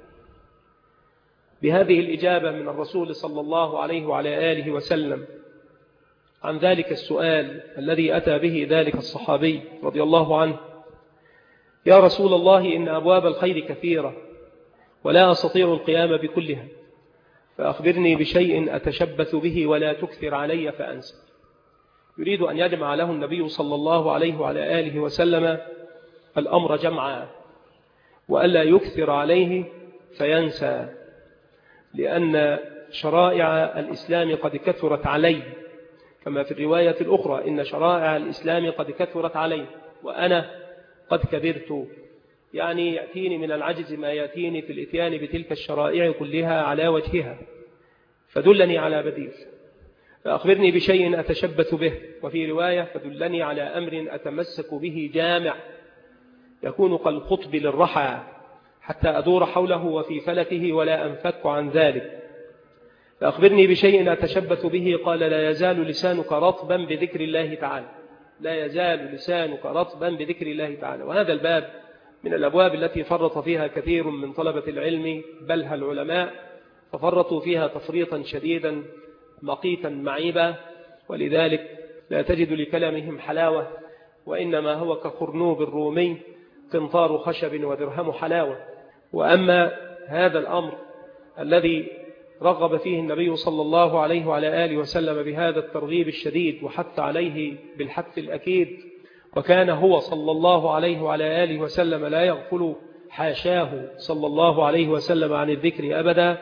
[SPEAKER 1] بهذه الإجابة من الرسول صلى الله عليه وعلى آله وسلم عن ذلك السؤال الذي أتى به ذلك الصحابي رضي الله عنه: يا رسول الله، إن أبواب الخير كثيرة ولا أستطيع القيام بكلها، فأخبرني بشيء أتشبث به ولا تكثر علي فأنسى. يريد أن يجمع له النبي صلى الله عليه وعلى آله وسلم الأمر جمعا، وألا يكثر عليه فينسى، لأن شرائع الإسلام قد كثرت عليه، كما في الرواية الأخرى: إن شرائع الإسلام قد كثرت عليه وأنا قد كبرت، يعني يأتيني من العجز ما يأتيني في الإتيان بتلك الشرائع كلها على وجهها، فدلني على بديل. فأخبرني بشيء أتشبث به. وفي رواية: فدلني على أمر أتمسك به جامع يكون كالقطب للرحى حتى أدور حوله وفي فلكه ولا أنفك عن ذلك. فأخبرني بشيء أتشبث به. قال: لا يزال لسانك رطبا بذكر الله تعالى. لا يزال لسانك رطبا بذكر الله تعالى. وهذا الباب من الأبواب التي فرط فيها كثير من طلبة العلم، بل العلماء، ففرطوا فيها تفريطا شديدا مقيتا معيبا، ولذلك لا تجد لكلامهم حلاوة، وإنما هو كخرنوب الرومي، قنطار خشب ودرهم حلاوة. وأما هذا الأمر الذي رغب فيه النبي صلى الله عليه وعلى آله وسلم بهذا الترغيب الشديد وحث عليه بالحث الأكيد، وكان هو صلى الله عليه وعلى آله وسلم لا يغفل حاشاه صلى الله عليه وسلم عن الذكر أبدا،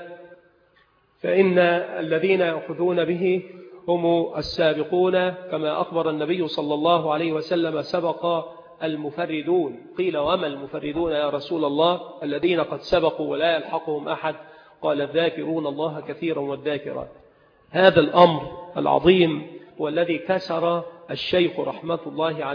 [SPEAKER 1] فإن الذين يأخذون به هم السابقون، كما أخبر النبي صلى الله عليه وسلم: سبق المفردون. قيل: وما المفردون يا رسول الله؟ الذين قد سبقوا ولا يلحقهم أحد. قال: الذاكرون الله كثيرا والذاكرات. هذا الأمر العظيم والذي كسر الشيخ رحمة الله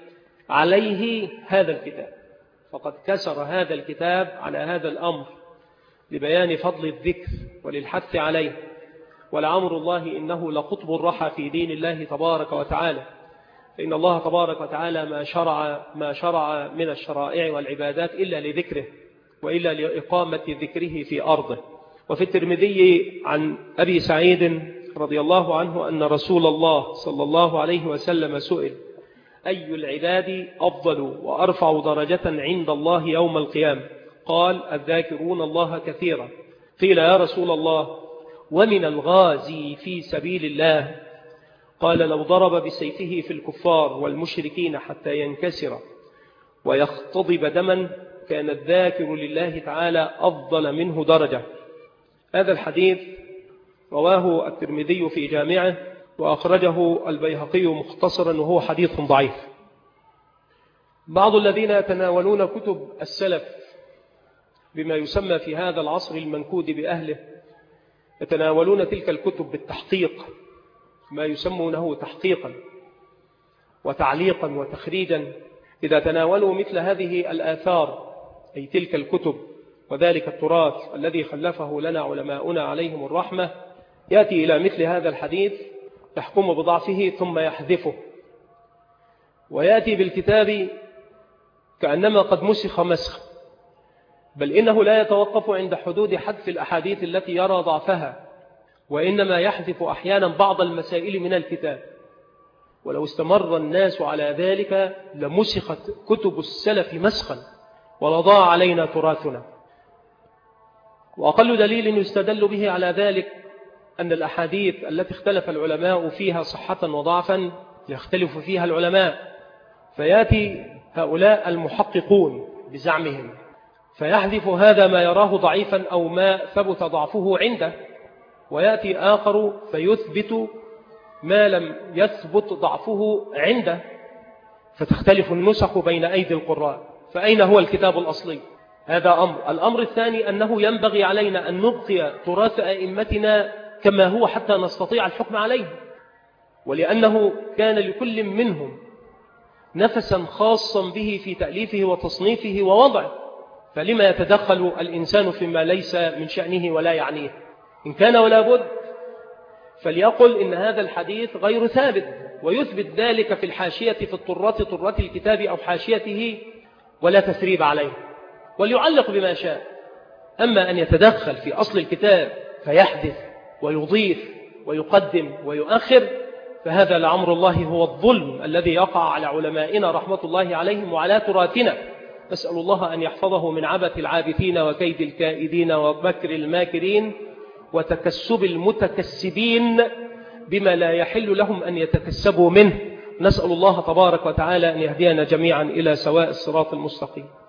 [SPEAKER 1] عليه هذا الكتاب، فقد كسر هذا الكتاب على هذا الأمر لبيان فضل الذكر وللحث عليه. ولعمر الله إنه لخطب الرحى في دين الله تبارك وتعالى، فإن الله تبارك وتعالى ما شرع من الشرائع والعبادات إلا لذكره وإلا لإقامة ذكره في أرضه. وفي الترمذي عن أبي سعيد رضي الله عنه أن رسول الله صلى الله عليه وسلم سئل: أي العباد أفضل وأرفع درجة عند الله يوم القيامة؟ قال: الذاكرون الله كثيرا. قيل: يا رسول الله، ومن الغازي في سبيل الله؟ قال: لو ضرب بسيفه في الكفار والمشركين حتى ينكسر ويختضب دما كان الذاكر لله تعالى أفضل منه درجة. هذا الحديث رواه الترمذي في جامعه، وأخرجه البيهقي مختصرا، وهو حديث ضعيف. بعض الذين يتناولون كتب السلف بما يسمى في هذا العصر المنكود بأهله يتناولون تلك الكتب بالتحقيق، ما يسمونه تحقيقا وتعليقا وتخريجا. إذا تناولوا مثل هذه الآثار، أي تلك الكتب وذلك التراث الذي خلفه لنا علماؤنا عليهم الرحمة، يأتي إلى مثل هذا الحديث يحكم بضعفه ثم يحذفه، ويأتي بالكتاب كأنما قد مسخ مسخ، بل إنه لا يتوقف عند حدود حذف الأحاديث التي يرى ضعفها، وإنما يحذف أحيانا بعض المسائل من الكتاب. ولو استمر الناس على ذلك لمسخت كتب السلف مسخا ولضاع علينا تراثنا. وأقل دليل يستدل به على ذلك أن الأحاديث التي اختلف العلماء فيها صحة وضعفا يختلف فيها العلماء، فيأتي هؤلاء المحققون بزعمهم فيحذف هذا ما يراه ضعيفا أو ما ثبت ضعفه عنده، ويأتي آخر فيثبت ما لم يثبت ضعفه عنده، فتختلف النسخ بين أيدي القراء. فأين هو الكتاب الأصلي؟ هذا أمر. الأمر الثاني أنه ينبغي علينا أن نبقي تراث أئمتنا كما هو حتى نستطيع الحكم عليه، ولأنه كان لكل منهم نفسا خاصا به في تأليفه وتصنيفه ووضعه، فلما يتدخل الإنسان فيما ليس من شأنه ولا يعنيه؟ إن كان ولا بد فليقل إن هذا الحديث غير ثابت، ويثبت ذلك في الحاشية في طرة الكتاب أو حاشيته، ولا تثريب عليه، وليعلق بما شاء. أما أن يتدخل في أصل الكتاب فيحدث ويضيف ويقدم ويؤخر، فهذا لعمر الله هو الظلم الذي يقع على علمائنا رحمة الله عليهم وعلى تراثنا. نسأل الله أن يحفظه من عبث العابثين وكيد الكائدين ومكر الماكرين وتكسب المتكسبين بما لا يحل لهم أن يتكسبوا منه. نسأل الله تبارك وتعالى أن يهدينا جميعا إلى سواء الصراط المستقيم.